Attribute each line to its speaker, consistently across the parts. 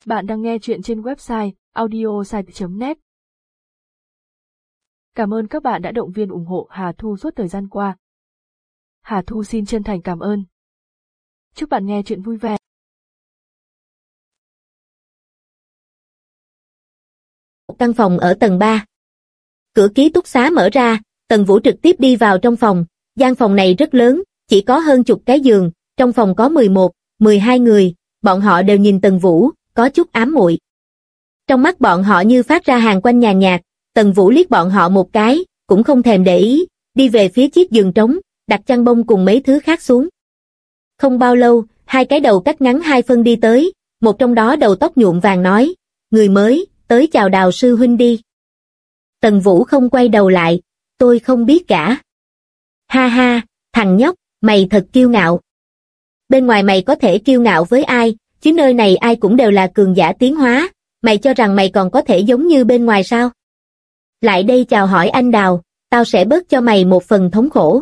Speaker 1: Bạn đang nghe chuyện trên website audiosite.net. Cảm ơn các bạn đã động viên ủng hộ Hà Thu suốt thời gian qua. Hà Thu xin chân thành cảm ơn. Chúc bạn nghe chuyện vui vẻ.
Speaker 2: Căn phòng ở tầng 3. Cửa ký túc xá mở ra, Tần Vũ trực tiếp đi vào trong phòng. Gian phòng này rất lớn, chỉ có hơn chục cái giường, trong phòng có 11, 12 người, bọn họ đều nhìn Tần Vũ, có chút ám muội. Trong mắt bọn họ như phát ra hàn quang nhàn nhạt, Tần Vũ liếc bọn họ một cái, cũng không thèm để ý, đi về phía chiếc giường trống, đặt chăn bông cùng mấy thứ khác xuống. Không bao lâu, hai cái đầu cắt ngắn hai phân đi tới, một trong đó đầu tóc nhuộm vàng nói, người mới, tới chào Đào sư huynh đi. Tần Vũ không quay đầu lại, tôi không biết cả. Ha ha, thằng nhóc, mày thật kiêu ngạo. Bên ngoài mày có thể kiêu ngạo với ai, chứ nơi này ai cũng đều là cường giả tiến hóa, mày cho rằng mày còn có thể giống như bên ngoài sao? Lại đây chào hỏi anh Đào, tao sẽ bớt cho mày một phần thống khổ.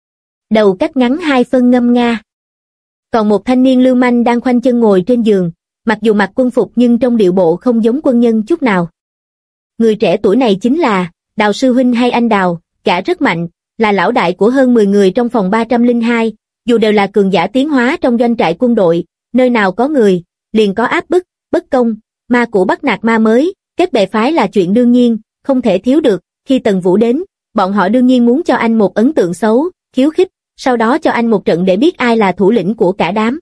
Speaker 2: Đầu cắt ngắn hai phân ngâm nga. Còn một thanh niên lưu manh đang khoanh chân ngồi trên giường, mặc dù mặc quân phục nhưng trong điệu bộ không giống quân nhân chút nào. Người trẻ tuổi này chính là Đào sư huynh hay anh Đào, gã rất mạnh, là lão đại của hơn 10 người trong phòng 302, dù đều là cường giả tiến hóa trong doanh trại quân đội, nơi nào có người, liền có áp bức, bất công, ma cũ bắt nạt ma mới, kết bè phái là chuyện đương nhiên, không thể thiếu được. Khi Tần Vũ đến, bọn họ đương nhiên muốn cho anh một ấn tượng xấu, khiêu khích, sau đó cho anh một trận để biết ai là thủ lĩnh của cả đám.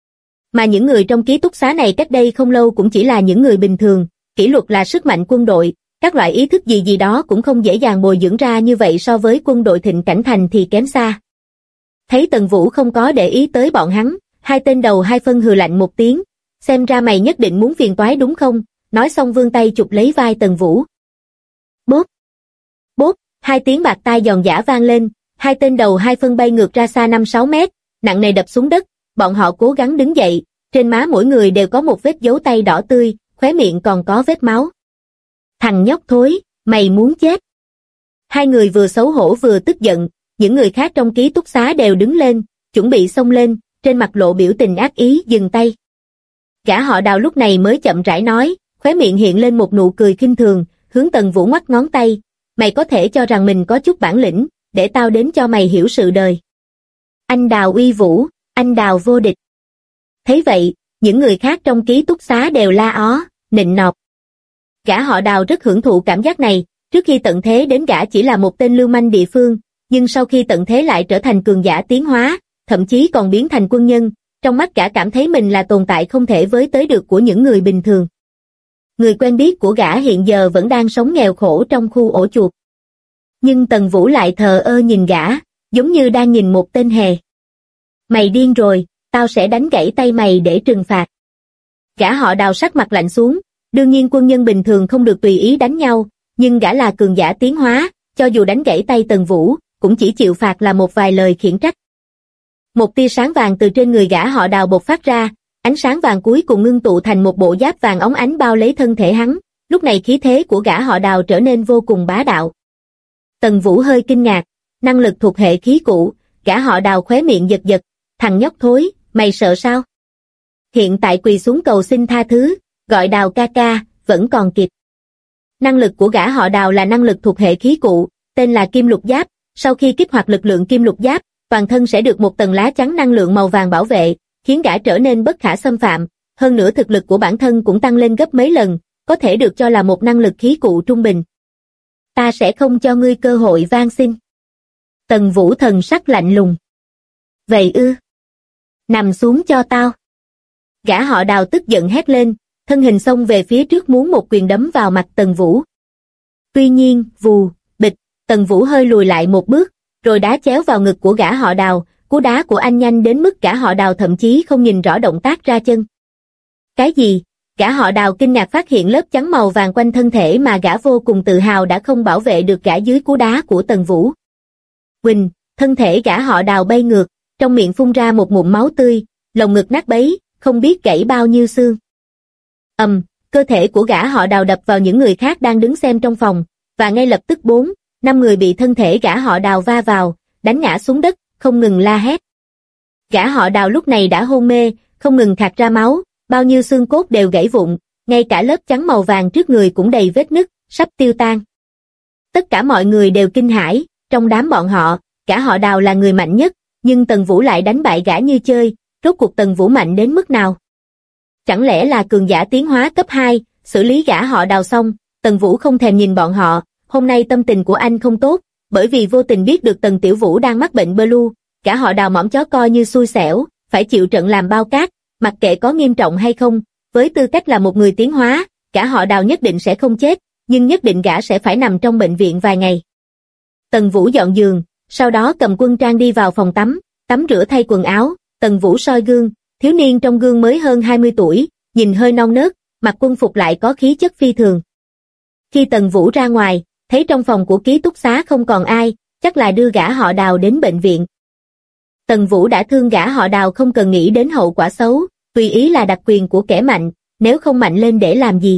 Speaker 2: Mà những người trong ký túc xá này cách đây không lâu cũng chỉ là những người bình thường, kỷ luật là sức mạnh quân đội, các loại ý thức gì đó cũng không dễ dàng bồi dưỡng ra như vậy, so với quân đội Thịnh Cảnh Thành thì kém xa. Thấy Tần Vũ không có để ý tới bọn hắn, hai tên đầu hai phân hừ lạnh một tiếng, xem ra mày nhất định muốn phiền toái đúng không? Nói xong vươn tay chụp lấy vai Tần Vũ. Bốp, bốp, hai tiếng bạc tai giòn giã vang lên, hai tên đầu hai phân bay ngược ra xa 5-6 mét, nặng nề đập xuống đất, bọn họ cố gắng đứng dậy, trên má mỗi người đều có một vết dấu tay đỏ tươi, khóe miệng còn có vết máu. Thằng nhóc thối, mày muốn chết. Hai người vừa xấu hổ vừa tức giận, những người khác trong ký túc xá đều đứng lên, chuẩn bị xông lên, trên mặt lộ biểu tình ác ý dừng tay. Gã họ Đào lúc này mới chậm rãi nói, khóe miệng hiện lên một nụ cười khinh thường, hướng Tần Vũ ngoắc ngón tay, mày có thể cho rằng mình có chút bản lĩnh, để tao đến cho mày hiểu sự đời. Anh Đào uy vũ, anh Đào vô địch. Thấy vậy, những người khác trong ký túc xá đều la ó, nịnh nọt. Gã họ Đào rất hưởng thụ cảm giác này, trước khi tận thế đến gã chỉ là một tên lưu manh địa phương, nhưng sau khi tận thế lại trở thành cường giả tiến hóa, thậm chí còn biến thành quân nhân, trong mắt gã cảm thấy mình là tồn tại không thể với tới được của những người bình thường. Người quen biết của gã hiện giờ vẫn đang sống nghèo khổ trong khu ổ chuột. Nhưng Tần Vũ lại thờ ơ nhìn gã, giống như đang nhìn một tên hề. Mày điên rồi, tao sẽ đánh gãy tay mày để trừng phạt. Gã họ Đào sắc mặt lạnh xuống, đương nhiên quân nhân bình thường không được tùy ý đánh nhau, nhưng gã là cường giả tiến hóa, cho dù đánh gãy tay Tần Vũ, cũng chỉ chịu phạt là một vài lời khiển trách. Một tia sáng vàng từ trên người gã họ Đào bộc phát ra, ánh sáng vàng cuối cùng ngưng tụ thành một bộ giáp vàng óng ánh bao lấy thân thể hắn, lúc này khí thế của gã họ Đào trở nên vô cùng bá đạo. Tần Vũ hơi kinh ngạc, năng lực thuộc hệ khí cụ, gã họ Đào khóe miệng giật giật, thằng nhóc thối, mày sợ sao? Hiện tại quỳ xuống cầu xin tha thứ, gọi Đào ca ca, vẫn còn kịp. Năng lực của gã họ Đào là năng lực thuộc hệ khí cụ, tên là Kim Lục Giáp, sau khi kích hoạt lực lượng Kim Lục Giáp, toàn thân sẽ được một tầng lá chắn năng lượng màu vàng bảo vệ, khiến gã trở nên bất khả xâm phạm, hơn nữa thực lực của bản thân cũng tăng lên gấp mấy lần, có thể được cho là một năng lực khí cụ trung bình. Ta sẽ không cho ngươi cơ hội van xin. Tần Vũ thần sắc lạnh lùng. Vậy ư? Nằm xuống cho tao. Gã họ Đào tức giận hét lên, thân hình xông về phía trước muốn một quyền đấm vào mặt Tần Vũ. Tuy nhiên, vù, bịch, Tần Vũ hơi lùi lại một bước, rồi đá chéo vào ngực của gã họ Đào, cú đá của anh nhanh đến mức gã họ Đào thậm chí không nhìn rõ động tác ra chân. Cái gì? Gã họ Đào kinh ngạc phát hiện lớp chắn màu vàng quanh thân thể mà gã vô cùng tự hào đã không bảo vệ được gã dưới cú đá của Tần Vũ. Quỳnh, thân thể gã họ Đào bay ngược, trong miệng phun ra một ngụm máu tươi, lồng ngực nát bấy, không biết gãy bao nhiêu xương. Cơ thể của gã họ Đào đập vào những người khác đang đứng xem trong phòng, và ngay lập tức 4-5 người bị thân thể gã họ Đào va vào, đánh ngã xuống đất, không ngừng la hét. Gã họ Đào lúc này đã hôn mê, không ngừng khạc ra máu, bao nhiêu xương cốt đều gãy vụn, ngay cả lớp chắn màu vàng trước người cũng đầy vết nứt, sắp tiêu tan. Tất cả mọi người đều kinh hãi, trong đám bọn họ, cả họ Đào là người mạnh nhất, nhưng Tần Vũ lại đánh bại gã như chơi, rốt cuộc Tần Vũ mạnh đến mức nào? Chẳng lẽ là cường giả tiến hóa cấp 2, xử lý gã họ Đào xong, Tần Vũ không thèm nhìn bọn họ, hôm nay tâm tình của anh không tốt, bởi vì vô tình biết được Tần Tiểu Vũ đang mắc bệnh Blue, cả họ Đào mõm chó coi như xui xẻo, phải chịu trận làm bao cát, mặc kệ có nghiêm trọng hay không, với tư cách là một người tiến hóa, cả họ Đào nhất định sẽ không chết, nhưng nhất định gã sẽ phải nằm trong bệnh viện vài ngày. Tần Vũ dọn giường, sau đó cầm quân trang đi vào phòng tắm, tắm rửa thay quần áo, Tần Vũ soi gương, thiếu niên trong gương mới hơn 20 tuổi, nhìn hơi non nớt, mặc quân phục lại có khí chất phi thường. Khi Tần Vũ ra ngoài, thấy trong phòng của ký túc xá không còn ai, chắc là đưa gã họ Đào đến bệnh viện. Tần Vũ đã thương gã họ Đào không cần nghĩ đến hậu quả xấu, tùy ý là đặc quyền của kẻ mạnh, nếu không mạnh lên để làm gì.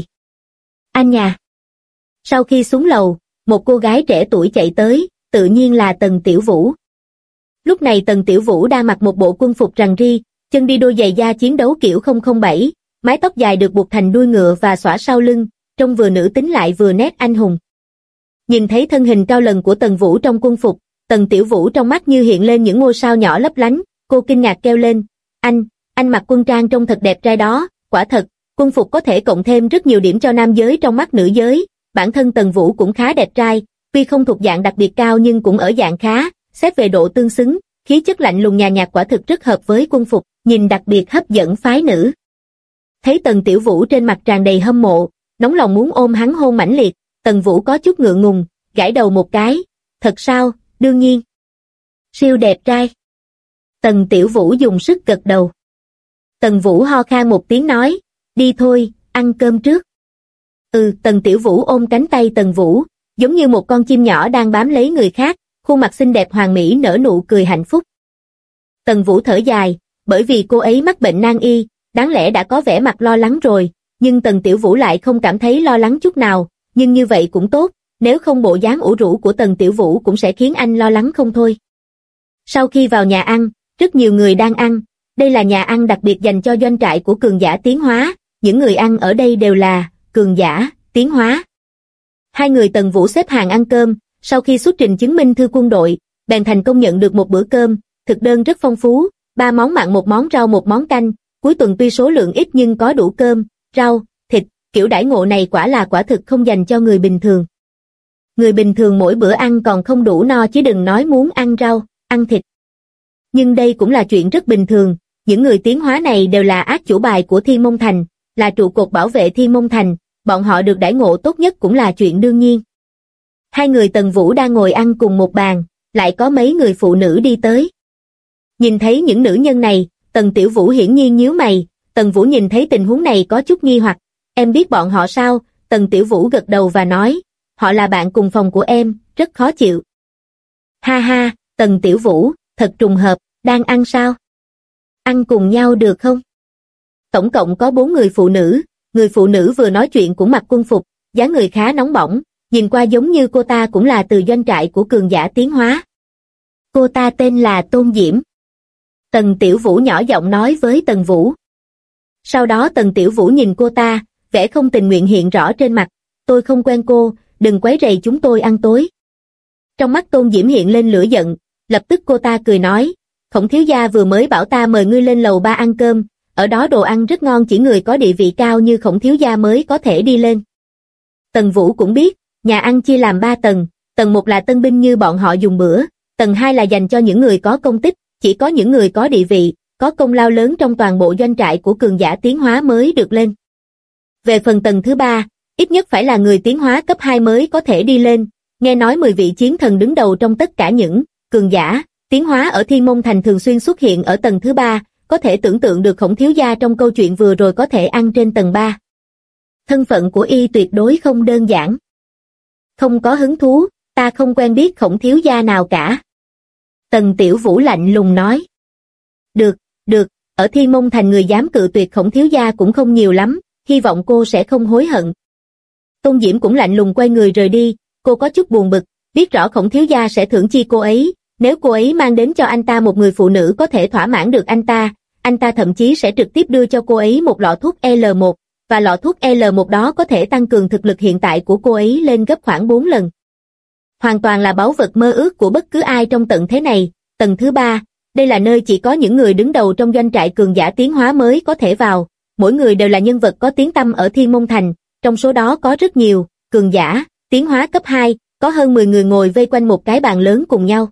Speaker 2: Anh nhà. Sau khi xuống lầu, một cô gái trẻ tuổi chạy tới, tự nhiên là Tần Tiểu Vũ. Lúc này Tần Tiểu Vũ đang mặc một bộ quân phục rằn ri, chân đi đôi giày da chiến đấu kiểu 007, mái tóc dài được buộc thành đuôi ngựa và xõa sau lưng, trông vừa nữ tính lại vừa nét anh hùng. Nhìn thấy thân hình cao lần của Tần Vũ trong quân phục, Tần Tiểu Vũ trong mắt như hiện lên những ngôi sao nhỏ lấp lánh, cô kinh ngạc kêu lên, anh mặc quân trang trông thật đẹp trai đó, quả thật, quân phục có thể cộng thêm rất nhiều điểm cho nam giới trong mắt nữ giới, bản thân Tần Vũ cũng khá đẹp trai, tuy không thuộc dạng đặc biệt cao nhưng cũng ở dạng khá, xét về độ tương xứng, khí chất lạnh lùng nhàn nhạt quả thực rất hợp với quân phục, nhìn đặc biệt hấp dẫn phái nữ. Thấy Tần Tiểu Vũ trên mặt tràn đầy hâm mộ, nóng lòng muốn ôm hắn hôn mãnh liệt, Tần Vũ có chút ngượng ngùng, gãi đầu một cái, thật sao, đương nhiên. Siêu đẹp trai. Tần Tiểu Vũ dùng sức gật đầu. Tần Vũ ho khan một tiếng nói, đi thôi, ăn cơm trước. Tần Tiểu Vũ ôm cánh tay Tần Vũ, giống như một con chim nhỏ đang bám lấy người khác, khuôn mặt xinh đẹp hoàn mỹ nở nụ cười hạnh phúc. Tần Vũ thở dài, bởi vì cô ấy mắc bệnh nan y, đáng lẽ đã có vẻ mặt lo lắng rồi, nhưng Tần Tiểu Vũ lại không cảm thấy lo lắng chút nào, nhưng như vậy cũng tốt, nếu không bộ dáng ủ rũ của Tần Tiểu Vũ cũng sẽ khiến anh lo lắng không thôi. Sau khi vào nhà ăn, rất nhiều người đang ăn, đây là nhà ăn đặc biệt dành cho doanh trại của cường giả tiến hóa, những người ăn ở đây đều là cường giả, tiến hóa. Hai người Tần Vũ xếp hàng ăn cơm, sau khi xuất trình chứng minh thư quân đội, bèn thành công nhận được một bữa cơm, thực đơn rất phong phú, 3 món mặn, 1 món rau, 1 món canh, cuối tuần tuy số lượng ít nhưng có đủ cơm, rau, thịt, kiểu đãi ngộ này quả thực không dành cho người bình thường. Người bình thường mỗi bữa ăn còn không đủ no chứ đừng nói muốn ăn rau, ăn thịt. Nhưng đây cũng là chuyện rất bình thường, những người tiến hóa này đều là ác chủ bài của Thiên Môn Thành, là trụ cột bảo vệ Thiên Môn Thành, bọn họ được đãi ngộ tốt nhất cũng là chuyện đương nhiên. Hai người Tần Vũ đang ngồi ăn cùng một bàn, lại có mấy người phụ nữ đi tới. Nhìn thấy những nữ nhân này, Tần Tiểu Vũ hiển nhiên nhíu mày, Tần Vũ nhìn thấy tình huống này có chút nghi hoặc, em biết bọn họ sao? Tần Tiểu Vũ gật đầu và nói, họ là bạn cùng phòng của em, rất khó chịu. Ha ha, Tần Tiểu Vũ, thật trùng hợp, đang ăn sao? Ăn cùng nhau được không? Tổng cộng có 4 người phụ nữ vừa nói chuyện cũng mặc quân phục, dáng người khá nóng bỏng, nhìn qua giống như cô ta cũng là từ doanh trại của cường giả tiến hóa. Cô ta tên là Tôn Diễm. Tần Tiểu Vũ nhỏ giọng nói với Tần Vũ. Sau đó Tần Tiểu Vũ nhìn cô ta, vẻ không tình nguyện hiện rõ trên mặt, tôi không quen cô, đừng quấy rầy chúng tôi ăn tối. Trong mắt Tôn Diễm hiện lên lửa giận, lập tức cô ta cười nói, Khổng thiếu gia vừa mới bảo ta mời ngươi lên lầu 3 ăn cơm, ở đó đồ ăn rất ngon, chỉ người có địa vị cao như Khổng thiếu gia mới có thể đi lên. Tần Vũ cũng biết, nhà ăn chia làm 3 tầng, tầng 1 là tân binh như bọn họ dùng bữa, tầng 2 là dành cho những người có công tích, chỉ có những người có địa vị, có công lao lớn trong toàn bộ doanh trại của cường giả tiến hóa mới được lên. Về phần tầng thứ 3, ít nhất phải là người tiến hóa cấp 2 mới có thể đi lên, nghe nói 10 vị chiến thần đứng đầu trong tất cả những cường giả tiến hóa ở Thiên Môn Thành thường xuyên xuất hiện ở tầng thứ 3, có thể tưởng tượng được Khổng thiếu gia trong câu chuyện vừa rồi có thể ăn trên tầng 3. Thân phận của y tuyệt đối không đơn giản. Không có hứng thú, ta không quen biết Khổng thiếu gia nào cả. Tần Tiểu Vũ lạnh lùng nói. Được, ở Thiên Môn Thành người dám cự tuyệt Khổng thiếu gia cũng không nhiều lắm, hy vọng cô sẽ không hối hận. Tôn Diễm cũng lạnh lùng quay người rời đi, cô có chút buồn bực, biết rõ Khổng thiếu gia sẽ thưởng chi cô ấy, nếu cô ấy mang đến cho anh ta một người phụ nữ có thể thỏa mãn được anh ta thậm chí sẽ trực tiếp đưa cho cô ấy một lọ thuốc L1, và lọ thuốc L1 đó có thể tăng cường thực lực hiện tại của cô ấy lên gấp khoảng 4 lần. Hoàn toàn là báu vật mơ ước của bất cứ ai trong tận thế này. Tầng thứ 3, đây là nơi chỉ có những người đứng đầu trong doanh trại cường giả tiến hóa mới có thể vào, mỗi người đều là nhân vật có tiếng tăm ở Thiên Môn Thành, trong số đó có rất nhiều cường giả tiến hóa cấp 2, có hơn 10 người ngồi vây quanh một cái bàn lớn cùng nhau.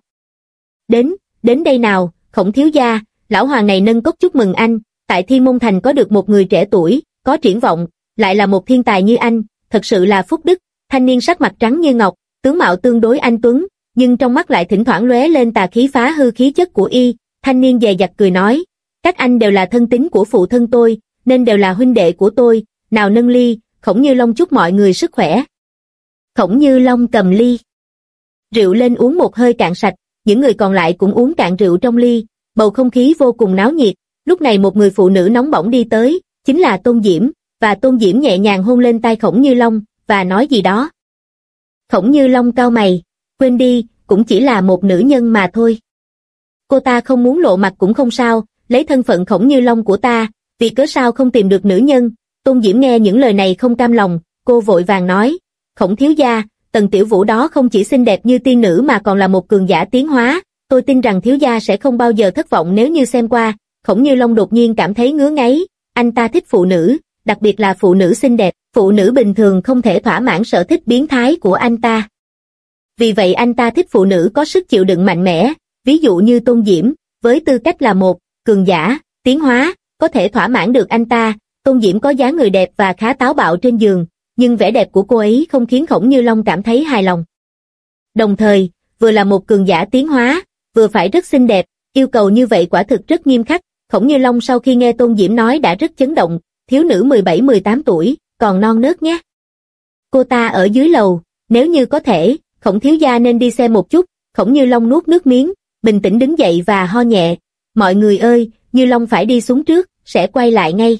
Speaker 2: Đến đây nào, Khổng thiếu gia, lão hoàng này nâng cốc chúc mừng anh, tại Thiên Môn Thành có được một người trẻ tuổi, có triển vọng, lại là một thiên tài như anh, thật sự là phúc đức. Thanh niên sắc mặt trắng như ngọc, tướng mạo tương đối anh tuấn, nhưng trong mắt lại thỉnh thoảng lóe lên tà khí phá hư khí chất của y. Thanh niên dè dặt cười nói, các anh đều là thân tín của phụ thân tôi, nên đều là huynh đệ của tôi, nào nâng ly. Khổng Như Long chúc mọi người sức khỏe. Khổng Như Long cầm ly rượu lên uống một hơi cạn sạch, những người còn lại cũng uống cạn rượu trong ly, bầu không khí vô cùng náo nhiệt. Lúc này một người phụ nữ nóng bỏng đi tới, chính là Tôn Diễm, và Tôn Diễm nhẹ nhàng hôn lên tai Khổng Như Long, và nói gì đó. Khổng Như Long cau mày, quên đi, cũng chỉ là một nữ nhân mà thôi. Cô ta không muốn lộ mặt cũng không sao, lấy thân phận Khổng Như Long của ta, vì cớ sao không tìm được nữ nhân. Tôn Diễm nghe những lời này không cam lòng, cô vội vàng nói, Khổng thiếu gia, Tần Tiểu Vũ đó không chỉ xinh đẹp như tiên nữ mà còn là một cường giả tiến hóa, tôi tin rằng thiếu gia sẽ không bao giờ thất vọng nếu như xem qua. Khổng Như Long đột nhiên cảm thấy ngứa ngáy, anh ta thích phụ nữ, đặc biệt là phụ nữ xinh đẹp, phụ nữ bình thường không thể thỏa mãn sở thích biến thái của anh ta. Vì vậy anh ta thích phụ nữ có sức chịu đựng mạnh mẽ, ví dụ như Tôn Diễm, với tư cách là một cường giả tiến hóa, có thể thỏa mãn được anh ta. Tôn Diễm có dáng người đẹp và khá táo bạo trên giường, nhưng vẻ đẹp của cô ấy không khiến Khổng Như Long cảm thấy hài lòng. Đồng thời, vừa là một cường giả tiến hóa, vừa phải rất xinh đẹp, yêu cầu như vậy quả thực rất nghiêm khắc. Khổng Như Long sau khi nghe Tôn Diễm nói đã rất chấn động, thiếu nữ 17-18 tuổi, còn non nớt nhé. Cô ta ở dưới lầu, nếu như có thể, Khổng thiếu gia nên đi xem một chút. Khổng Như Long nuốt nước miếng, bình tĩnh đứng dậy và ho nhẹ, mọi người ơi, Như Long phải đi xuống trước, sẽ quay lại ngay.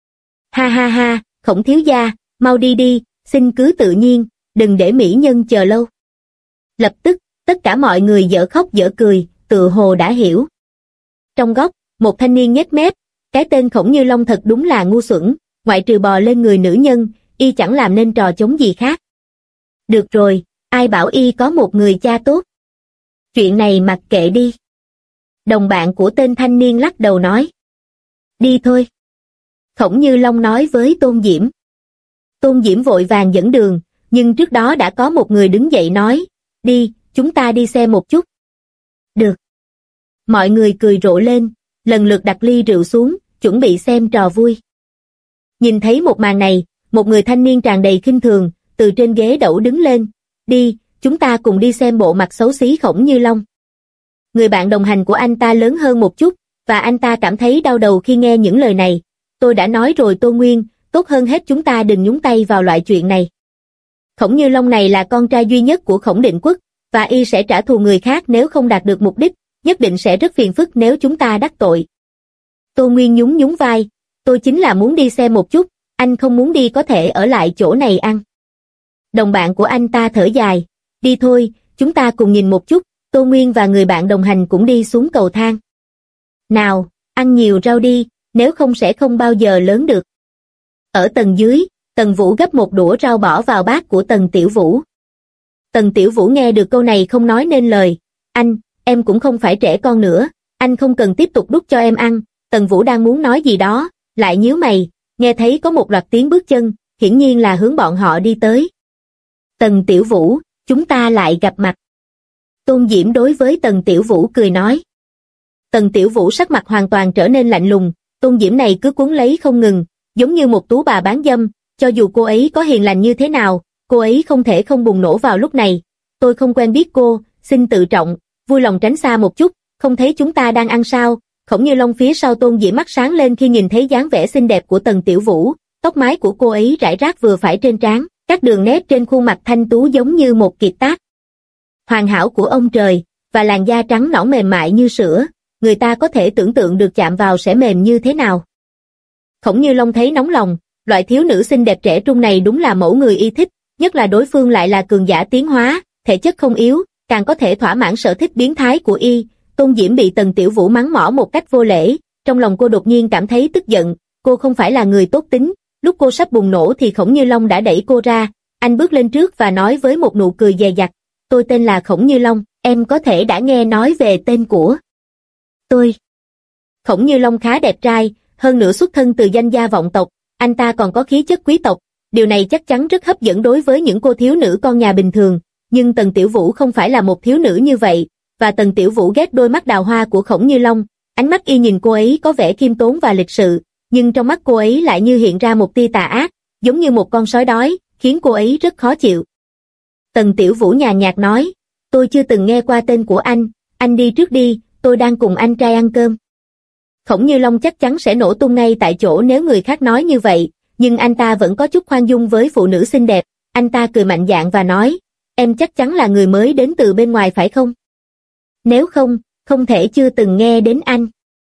Speaker 2: Ha ha ha, Khổng thiếu gia, mau đi đi, xin cứ tự nhiên, đừng để mỹ nhân chờ lâu. Lập tức, tất cả mọi người dở khóc dở cười, tự hồ đã hiểu. Trong góc, một thanh niên nhếch mép, cái tên Khổng Như Long thật đúng là ngu xuẩn, ngoại trừ bò lên người nữ nhân, y chẳng làm nên trò chống gì khác. Được rồi, ai bảo y có một người cha tốt. Chuyện này mặc kệ đi. Đồng bạn của tên thanh niên lắc đầu nói. Đi thôi. Khổng Như Long nói với Tôn Diễm. Tôn Diễm vội vàng dẫn đường, nhưng trước đó đã có một người đứng dậy nói, đi, chúng ta đi xem một chút. Được. Mọi người cười rộ lên, lần lượt đặt ly rượu xuống, chuẩn bị xem trò vui. Nhìn thấy một màn này, một người thanh niên tràn đầy khinh thường, từ trên ghế đẩu đứng lên, đi, chúng ta cùng đi xem bộ mặt xấu xí Khổng Như Long. Người bạn đồng hành của anh ta lớn hơn một chút, và anh ta cảm thấy đau đầu khi nghe những lời này. Tôi đã nói rồi Tô Nguyên, tốt hơn hết chúng ta đừng nhúng tay vào loại chuyện này. Khổng Như Long này là con trai duy nhất của Khổng Định Quốc, và y sẽ trả thù người khác nếu không đạt được mục đích, nhất định sẽ rất phiền phức nếu chúng ta đắc tội. Tô Nguyên nhún nhún vai, tôi chính là muốn đi xem một chút, anh không muốn đi có thể ở lại chỗ này ăn. Đồng bạn của anh ta thở dài, đi thôi, chúng ta cùng nhìn một chút. Tô Nguyên và người bạn đồng hành cũng đi xuống cầu thang. Nào, ăn nhiều rau đi, nếu không sẽ không bao giờ lớn được. Ở tầng dưới, Tần Vũ gấp một đũa rau bỏ vào bát của Tần Tiểu Vũ. Tần Tiểu Vũ nghe được câu này không nói nên lời. Anh, em cũng không phải trẻ con nữa, anh không cần tiếp tục đút cho em ăn. Tần Vũ đang muốn nói gì đó, lại nhíu mày, nghe thấy có một loạt tiếng bước chân, hiển nhiên là hướng bọn họ đi tới. Tần Tiểu Vũ, chúng ta lại gặp mặt. Tôn Diễm đối với Tần Tiểu Vũ cười nói. Tần Tiểu Vũ sắc mặt hoàn toàn trở nên lạnh lùng, Tôn Diễm này cứ cuốn lấy không ngừng, giống như một tú bà bán dâm, cho dù cô ấy có hiền lành như thế nào, cô ấy không thể không bùng nổ vào lúc này. Tôi không quen biết cô, xin tự trọng, vui lòng tránh xa một chút, không thấy chúng ta đang ăn sao? Khổng Như Long phía sau Tôn Diễm mắt sáng lên khi nhìn thấy dáng vẻ xinh đẹp của Tần Tiểu Vũ, tóc mái của cô ấy rải rác vừa phải trên trán, các đường nét trên khuôn mặt thanh tú giống như một kiệt tác hoàn hảo của ông trời, và làn da trắng nõn mềm mại như sữa, người ta có thể tưởng tượng được chạm vào sẽ mềm như thế nào. Khổng Như Long thấy nóng lòng, loại thiếu nữ xinh đẹp trẻ trung này đúng là mẫu người y thích, nhất là đối phương lại là cường giả tiến hóa, thể chất không yếu, càng có thể thỏa mãn sở thích biến thái của y. Tôn Diễm bị Tần Tiểu Vũ mắng mỏ một cách vô lễ, trong lòng cô đột nhiên cảm thấy tức giận, cô không phải là người tốt tính, lúc cô sắp bùng nổ thì Khổng Như Long đã đẩy cô ra, anh bước lên trước và nói với một nụ cười dè dặt, tôi tên là Khổng Như Long, em có thể đã nghe nói về tên của tôi. Khổng Như Long khá đẹp trai, hơn nữa xuất thân từ danh gia vọng tộc, anh ta còn có khí chất quý tộc, điều này chắc chắn rất hấp dẫn đối với những cô thiếu nữ con nhà bình thường, nhưng Tần Tiểu Vũ không phải là một thiếu nữ như vậy, và Tần Tiểu Vũ ghét đôi mắt đào hoa của Khổng Như Long, ánh mắt y nhìn cô ấy có vẻ khiêm tốn và lịch sự, nhưng trong mắt cô ấy lại như hiện ra một tia tà ác, giống như một con sói đói, khiến cô ấy rất khó chịu. Tần Tiểu Vũ nhàn nhạt nói, tôi chưa từng nghe qua tên của anh đi trước đi, tôi đang cùng anh trai ăn cơm. Khổng Như Long chắc chắn sẽ nổ tung ngay tại chỗ nếu người khác nói như vậy, nhưng anh ta vẫn có chút khoan dung với phụ nữ xinh đẹp, anh ta cười mạnh dạn và nói, em chắc chắn là người mới đến từ bên ngoài phải không? Nếu không, không thể chưa từng nghe đến anh.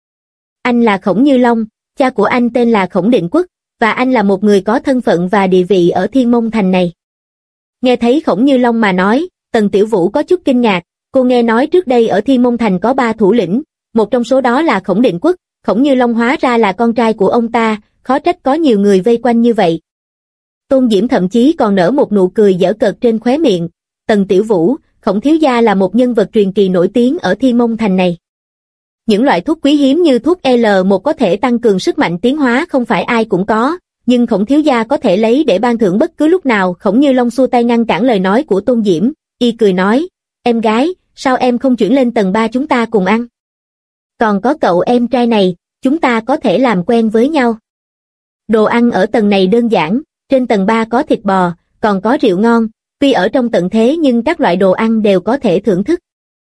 Speaker 2: Anh là Khổng Như Long, cha của anh tên là Khổng Định Quốc, và anh là một người có thân phận và địa vị ở Thiên Môn Thành này. Nghe thấy Khổng Như Long mà nói, Tần Tiểu Vũ có chút kinh ngạc, cô nghe nói trước đây ở Thiên Môn Thành có 3 thủ lĩnh, một trong số đó là Khổng Định Quốc, Khổng Như Long hóa ra là con trai của ông ta, khó trách có nhiều người vây quanh như vậy. Tôn Diễm thậm chí còn nở một nụ cười giỡn cợt trên khóe miệng, Tần Tiểu Vũ, Khổng thiếu gia là một nhân vật truyền kỳ nổi tiếng ở Thiên Môn Thành này. Những loại thuốc quý hiếm như thuốc L1 có thể tăng cường sức mạnh tiến hóa không phải ai cũng có, nhưng Khổng thiếu gia có thể lấy để ban thưởng bất cứ lúc nào. Khổng Như Long xua tay ngăn cản lời nói của Tôn Diễm, y cười nói, em gái, sao em không chuyển lên tầng 3 chúng ta cùng ăn? Còn có cậu em trai này, chúng ta có thể làm quen với nhau. Đồ ăn ở tầng này đơn giản, trên tầng 3 có thịt bò, còn có rượu ngon, tuy ở trong tận thế nhưng các loại đồ ăn đều có thể thưởng thức.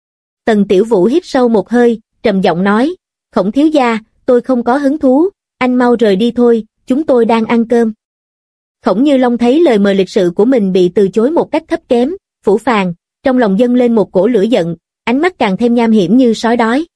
Speaker 2: Tần Tiểu Vũ hít sâu một hơi, trầm giọng nói, Khổng thiếu gia, tôi không có hứng thú, anh mau rời đi thôi, chúng tôi đang ăn cơm. Khổng Như Long thấy lời mời lịch sự của mình bị từ chối một cách thấp kém, phũ phàng, trong lòng dâng lên một cổ lửa giận, ánh mắt càng thêm nham hiểm như sói đói.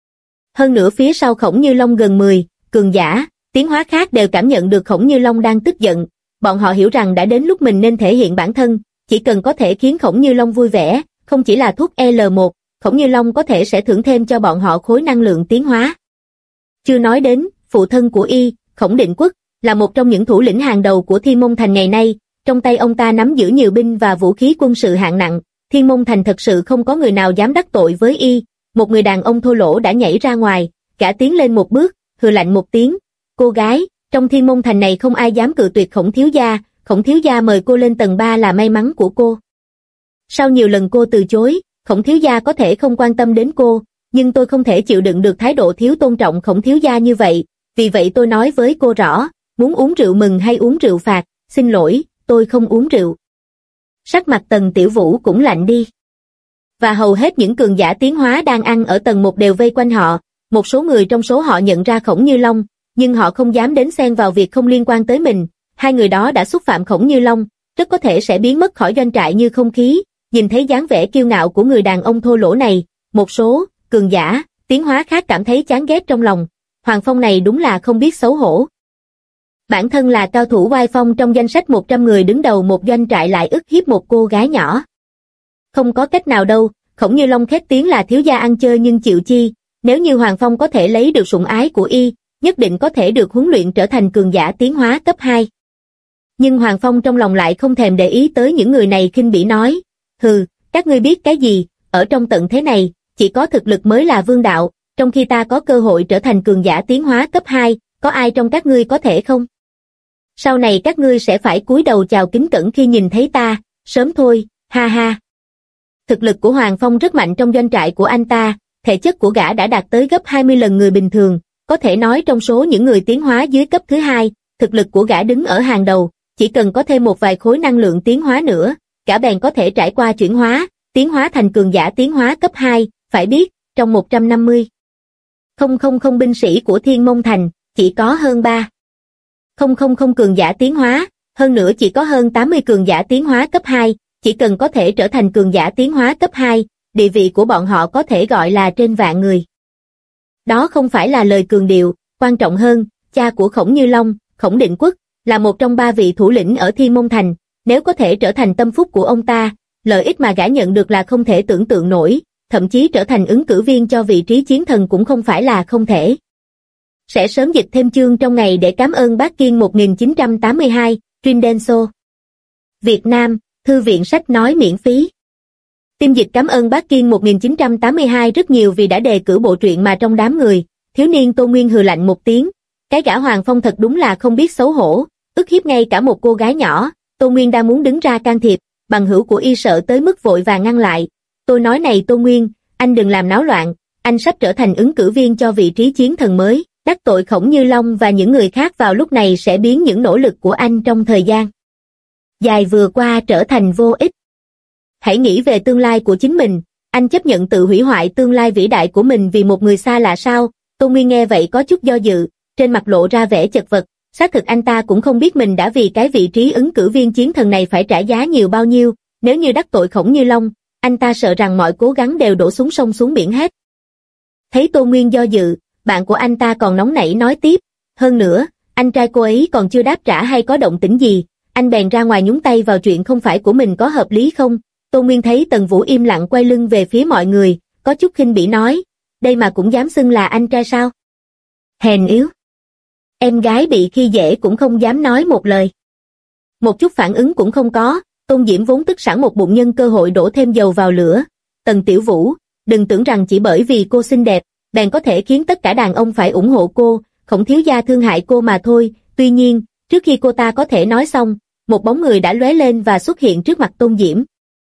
Speaker 2: Hơn nữa phía sau Khổng Như Long gần 10 cường giả, tiến hóa khác đều cảm nhận được Khổng Như Long đang tức giận, bọn họ hiểu rằng đã đến lúc mình nên thể hiện bản thân, chỉ cần có thể khiến Khổng Như Long vui vẻ, không chỉ là thuốc L1, Khổng Như Long có thể sẽ thưởng thêm cho bọn họ khối năng lượng tiến hóa. Chưa nói đến, phụ thân của y, Khổng Định Quốc, là một trong những thủ lĩnh hàng đầu của Thiên Môn Thành ngày nay, trong tay ông ta nắm giữ nhiều binh và vũ khí quân sự hạng nặng, Thiên Môn Thành thật sự không có người nào dám đắc tội với y. Một người đàn ông thô lỗ đã nhảy ra ngoài, gã tiến lên một bước, hừ lạnh một tiếng, cô gái, trong Thiên Môn Thành này không ai dám cự tuyệt Khổng thiếu gia mời cô lên tầng 3 là may mắn của cô. Sau nhiều lần cô từ chối, Khổng thiếu gia có thể không quan tâm đến cô, nhưng tôi không thể chịu đựng được thái độ thiếu tôn trọng Khổng thiếu gia như vậy, vì vậy tôi nói với cô rõ, muốn uống rượu mừng hay uống rượu phạt, xin lỗi, tôi không uống rượu. Sắc mặt Tần Tiểu Vũ cũng lạnh đi. Và hầu hết những cường giả tiến hóa đang ăn ở tầng 1 đều vây quanh họ, một số người trong số họ nhận ra Khổng Như Long, nhưng họ không dám đến xen vào việc không liên quan tới mình, hai người đó đã xúc phạm Khổng Như Long, rất có thể sẽ biến mất khỏi doanh trại như không khí. Nhìn thấy dáng vẻ kiêu ngạo của người đàn ông thô lỗ này, một số cường giả tiến hóa khác cảm thấy chán ghét trong lòng, Hoàng Phong này đúng là không biết xấu hổ. Bản thân là cao thủ oai phong trong danh sách 100 người đứng đầu một doanh trại lại ức hiếp một cô gái nhỏ. Không có cách nào đâu, Khổng Như Long khét tiếng là thiếu gia ăn chơi nhưng chịu chi, nếu như Hoàng Phong có thể lấy được sủng ái của y, nhất định có thể được huấn luyện trở thành cường giả tiến hóa cấp 2. Nhưng Hoàng Phong trong lòng lại không thèm để ý tới những người này khinh bỉ nói, hừ, các ngươi biết cái gì, ở trong tận thế này, chỉ có thực lực mới là vương đạo, trong khi ta có cơ hội trở thành cường giả tiến hóa cấp 2, có ai trong các ngươi có thể không? Sau này các ngươi sẽ phải cúi đầu chào kính cẩn khi nhìn thấy ta, sớm thôi, ha ha. Thực lực của Hoàng Phong rất mạnh trong doanh trại của anh ta, thể chất của gã đã đạt tới gấp 20 lần người bình thường, có thể nói trong số những người tiến hóa dưới cấp thứ 2, thực lực của gã đứng ở hàng đầu, chỉ cần có thêm một vài khối năng lượng tiến hóa nữa, gã bèn có thể trải qua chuyển hóa, tiến hóa thành cường giả tiến hóa cấp 2, phải biết, trong 150,000 binh sĩ của Thiên Môn Thành, chỉ có hơn 3,000 cường giả tiến hóa, hơn nữa chỉ có hơn 80 cường giả tiến hóa cấp 2, chỉ cần có thể trở thành cường giả tiến hóa cấp 2, địa vị của bọn họ có thể gọi là trên vạn người. Đó không phải là lời cường điệu, quan trọng hơn, cha của Khổng Như Long, Khổng Định Quốc, là một trong 3 vị thủ lĩnh ở Thiên Môn Thành, nếu có thể trở thành tâm phúc của ông ta, lợi ích mà gã nhận được là không thể tưởng tượng nổi, thậm chí trở thành ứng cử viên cho vị trí chiến thần cũng không phải là không thể. Sẽ sớm dịch thêm chương trong ngày để cảm ơn Bác Kiên 1982, Trindenso. Việt Nam, Thư viện sách nói miễn phí. Team dịch cảm ơn Bác Kiên 1982 rất nhiều vì đã đề cử bộ truyện mà trong đám người. Thiếu niên Tô Nguyên hừ lạnh một tiếng. Cái gã Hoàng Phong thật đúng là không biết xấu hổ, ức hiếp ngay cả một cô gái nhỏ. Tô Nguyên đang muốn đứng ra can thiệp, bằng hữu của y sợ tới mức vội vàng ngăn lại. Tôi nói này Tô Nguyên, anh đừng làm náo loạn, anh sắp trở thành ứng cử viên cho vị trí chiến thần mới. Đắc tội Khổng Như Long và những người khác vào lúc này sẽ biến những nỗ lực của anh trong thời gian dài vừa qua trở thành vô ích. Hãy nghĩ về tương lai của chính mình, anh chấp nhận tự hủy hoại tương lai vĩ đại của mình vì một người xa lạ sao? Tô Nguyên nghe vậy có chút do dự, trên mặt lộ ra vẻ chật vật, xác thực anh ta cũng không biết mình đã vì cái vị trí ứng cử viên chiến thần này phải trả giá nhiều bao nhiêu, nếu như đắc tội Khổng Như Long, anh ta sợ rằng mọi cố gắng đều đổ xuống sông xuống biển hết. Thấy Tô Nguyên do dự, bạn của anh ta còn nóng nảy nói tiếp, hơn nữa, anh trai cô ấy còn chưa đáp trả hay có động tĩnh gì, anh bèn ra ngoài nhúng tay vào chuyện không phải của mình có hợp lý không? Tô Nguyên thấy Tần Vũ im lặng quay lưng về phía mọi người, có chút khinh bỉ nói, đây mà cũng dám xưng là anh trai sao? Hèn yếu. Em gái bị khi dễ cũng không dám nói một lời. Một chút phản ứng cũng không có, Tôn Diễm vốn tức sẵn một bụng nhân cơ hội đổ thêm dầu vào lửa. Tần Tiểu Vũ, đừng tưởng rằng chỉ bởi vì cô xinh đẹp, bèn có thể khiến tất cả đàn ông phải ủng hộ cô, Khổng thiếu gia thương hại cô mà thôi. Tuy nhiên, trước khi cô ta có thể nói xong, một bóng người đã lóe lên và xuất hiện trước mặt Tôn Diễm.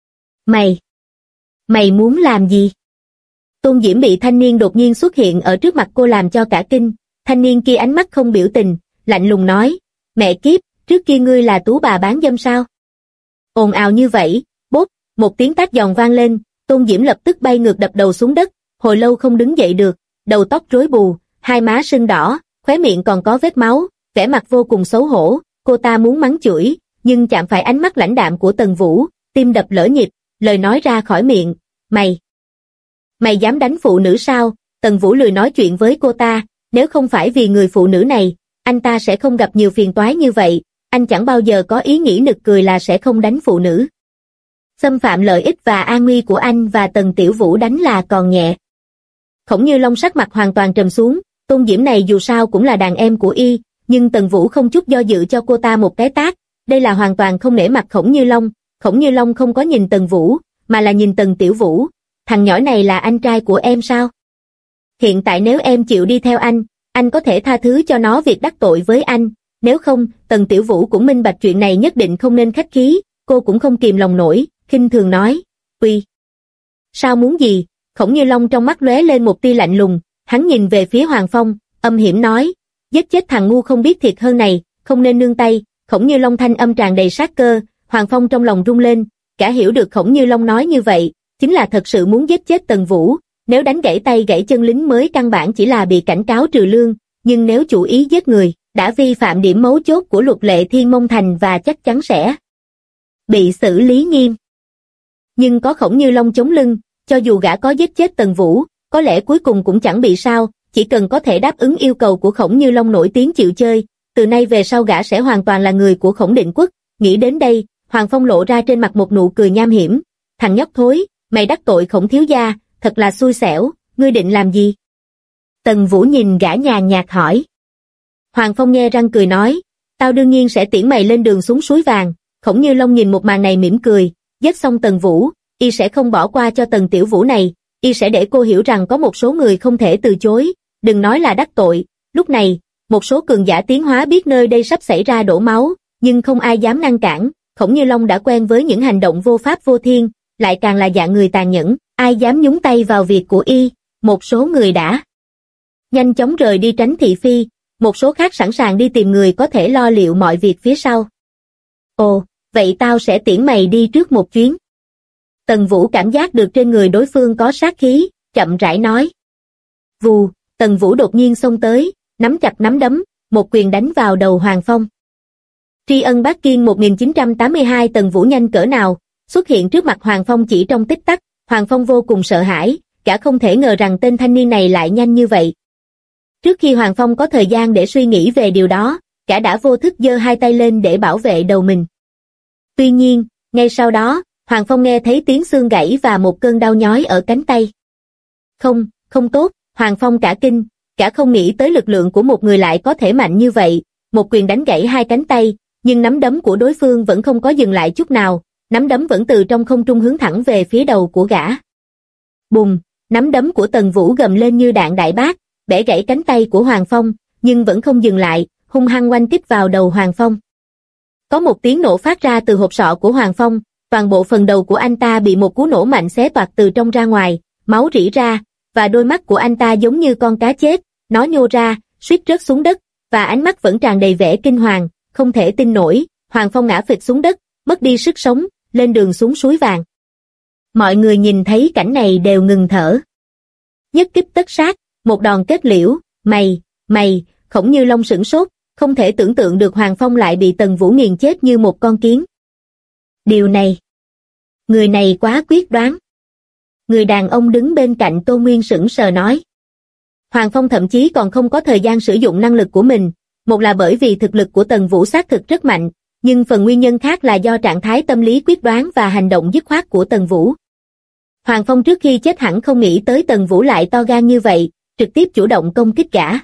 Speaker 2: Mày muốn làm gì? Tôn Diễm bị thanh niên đột nhiên xuất hiện ở trước mặt cô làm cho cả kinh, thanh niên kia ánh mắt không biểu tình, lạnh lùng nói, mẹ kiếp, trước kia ngươi là tú bà bán dâm sao? Ồn ào như vậy, bốp, một tiếng tát giòn vang lên, Tôn Diễm lập tức bay ngược đập đầu xuống đất, hồi lâu không đứng dậy được, đầu tóc rối bù, hai má sưng đỏ, khóe miệng còn có vết máu, vẻ mặt vô cùng xấu hổ, cô ta muốn mắng chửi, nhưng chạm phải ánh mắt lãnh đạm của Tần Vũ, tim đập lỡ nhịp, lời nói ra khỏi miệng, mày dám đánh phụ nữ sao? Tần Vũ lười nói chuyện với cô ta, nếu không phải vì người phụ nữ này, anh ta sẽ không gặp nhiều phiền toái như vậy, anh chẳng bao giờ có ý nghĩ nực cười là sẽ không đánh phụ nữ. Xâm phạm lợi ích và an nguy của anh và Tần Tiểu Vũ đánh là còn nhẹ. Khổng Như Long sắc mặt hoàn toàn trầm xuống, Tôn Diễm này dù sao cũng là đàn em của y, nhưng Tần Vũ không chút do dự cho cô ta một cái tát, đây là hoàn toàn không nể mặt Khổng Như Long. Khổng Như Long không có nhìn Tần Vũ, mà là nhìn Tần Tiểu Vũ, thằng nhỏ này là anh trai của em sao? Hiện tại nếu em chịu đi theo anh có thể tha thứ cho nó việc đắc tội với anh, nếu không, Tần Tiểu Vũ cũng minh bạch chuyện này nhất định không nên khách khí, cô cũng không kìm lòng nổi, khinh thường nói, uy. Sao muốn gì? Khổng Như Long trong mắt lóe lên một tia lạnh lùng, hắn nhìn về phía Hoàng Phong, âm hiểm nói, giết chết thằng ngu không biết thiệt hơn này, không nên nương tay. Khổng Như Long thanh âm tràn đầy sát cơ, Hoàng Phong trong lòng rung lên, cả hiểu được Khổng Như Long nói như vậy, chính là thật sự muốn giết chết Tần Vũ, nếu đánh gãy tay gãy chân lính mới căn bản chỉ là bị cảnh cáo trừ lương, nhưng nếu chủ ý giết người, đã vi phạm điểm mấu chốt của luật lệ Thiên Mông Thành và chắc chắn sẽ bị xử lý nghiêm. Nhưng có Khổng Như Long chống lưng, cho dù gã có giết chết Tần Vũ, có lẽ cuối cùng cũng chẳng bị sao, chỉ cần có thể đáp ứng yêu cầu của Khổng Như Long nổi tiếng chịu chơi, từ nay về sau gã sẽ hoàn toàn là người của Khổng Định Quốc. Nghĩ đến đây, Hoàng Phong lộ ra trên mặt một nụ cười nham hiểm, thằng nhóc thối, mày đắc tội Khổng thiếu gia, thật là xui xẻo, ngươi định làm gì? Tần Vũ nhìn gã nhàn nhạt hỏi. Hoàng Phong nhe răng cười nói, tao đương nhiên sẽ tiễn mày lên đường xuống suối vàng. Khổng Như Long nhìn một màn này mỉm cười, giết xong Tần Vũ, y sẽ không bỏ qua cho Tần Tiểu Vũ này, y sẽ để cô hiểu rằng có một số người không thể từ chối, đừng nói là đắc tội. Lúc này, một số cường giả tiến hóa biết nơi đây sắp xảy ra đổ máu, nhưng không ai dám ngăn cản. Khổng Như Long đã quen với những hành động vô pháp vô thiên, lại càng là dạng người tàn nhẫn, ai dám nhúng tay vào việc của y. Một số người đã nhanh chóng rời đi tránh thị phi, một số khác sẵn sàng đi tìm người có thể lo liệu mọi việc phía sau. Ồ, vậy tao sẽ tiễn mày đi trước một chuyến. Tần Vũ cảm giác được trên người đối phương có sát khí, chậm rãi nói. Vù, Tần Vũ đột nhiên xông tới, nắm chặt nắm đấm, một quyền đánh vào đầu Hoàng Phong. Tri ân Bác Kiên 1982. Tần Vũ nhanh cỡ nào, xuất hiện trước mặt Hoàng Phong chỉ trong tích tắc, Hoàng Phong vô cùng sợ hãi, gã không thể ngờ rằng tên thanh niên này lại nhanh như vậy. Trước khi Hoàng Phong có thời gian để suy nghĩ về điều đó, gã đã vô thức giơ hai tay lên để bảo vệ đầu mình. Tuy nhiên, ngay sau đó, Hoàng Phong nghe thấy tiếng xương gãy và một cơn đau nhói ở cánh tay. Không tốt, Hoàng Phong cả kinh, gã không nghĩ tới lực lượng của một người lại có thể mạnh như vậy, một quyền đánh gãy hai cánh tay, nhưng nắm đấm của đối phương vẫn không có dừng lại chút nào, nắm đấm vẫn từ trong không trung hướng thẳng về phía đầu của gã. Bùng, nắm đấm của Tần Vũ gầm lên như đạn đại bác, bẻ gãy cánh tay của Hoàng Phong, nhưng vẫn không dừng lại, hung hăng oanh kích vào đầu Hoàng Phong. Có một tiếng nổ phát ra từ hộp sọ của Hoàng Phong, toàn bộ phần đầu của anh ta bị một cú nổ mạnh xé toạc từ trong ra ngoài, máu rỉ ra, và đôi mắt của anh ta giống như con cá chết, nó nhô ra, suýt rớt xuống đất, và ánh mắt vẫn tràn đầy vẻ kinh hoàng, không thể tin nổi. Hoàng Phong ngã phịch xuống đất, mất đi sức sống, lên đường xuống suối vàng. Mọi người nhìn thấy cảnh này đều ngừng thở. Nhất kích tất sát, một đòn kết liễu, mày, Khổng Như Long sửng sốt, không thể tưởng tượng được Hoàng Phong lại bị Tần Vũ nghiền chết như một con kiến. Điều này, người này quá quyết đoán. Người đàn ông đứng bên cạnh Tô Nguyên sững sờ nói. Hoàng Phong thậm chí còn không có thời gian sử dụng năng lực của mình, một là bởi vì thực lực của Tần Vũ xác thực rất mạnh, nhưng phần nguyên nhân khác là do trạng thái tâm lý quyết đoán và hành động dứt khoát của Tần Vũ. Hoàng Phong trước khi chết hẳn không nghĩ tới Tần Vũ lại to gan như vậy, trực tiếp chủ động công kích gã.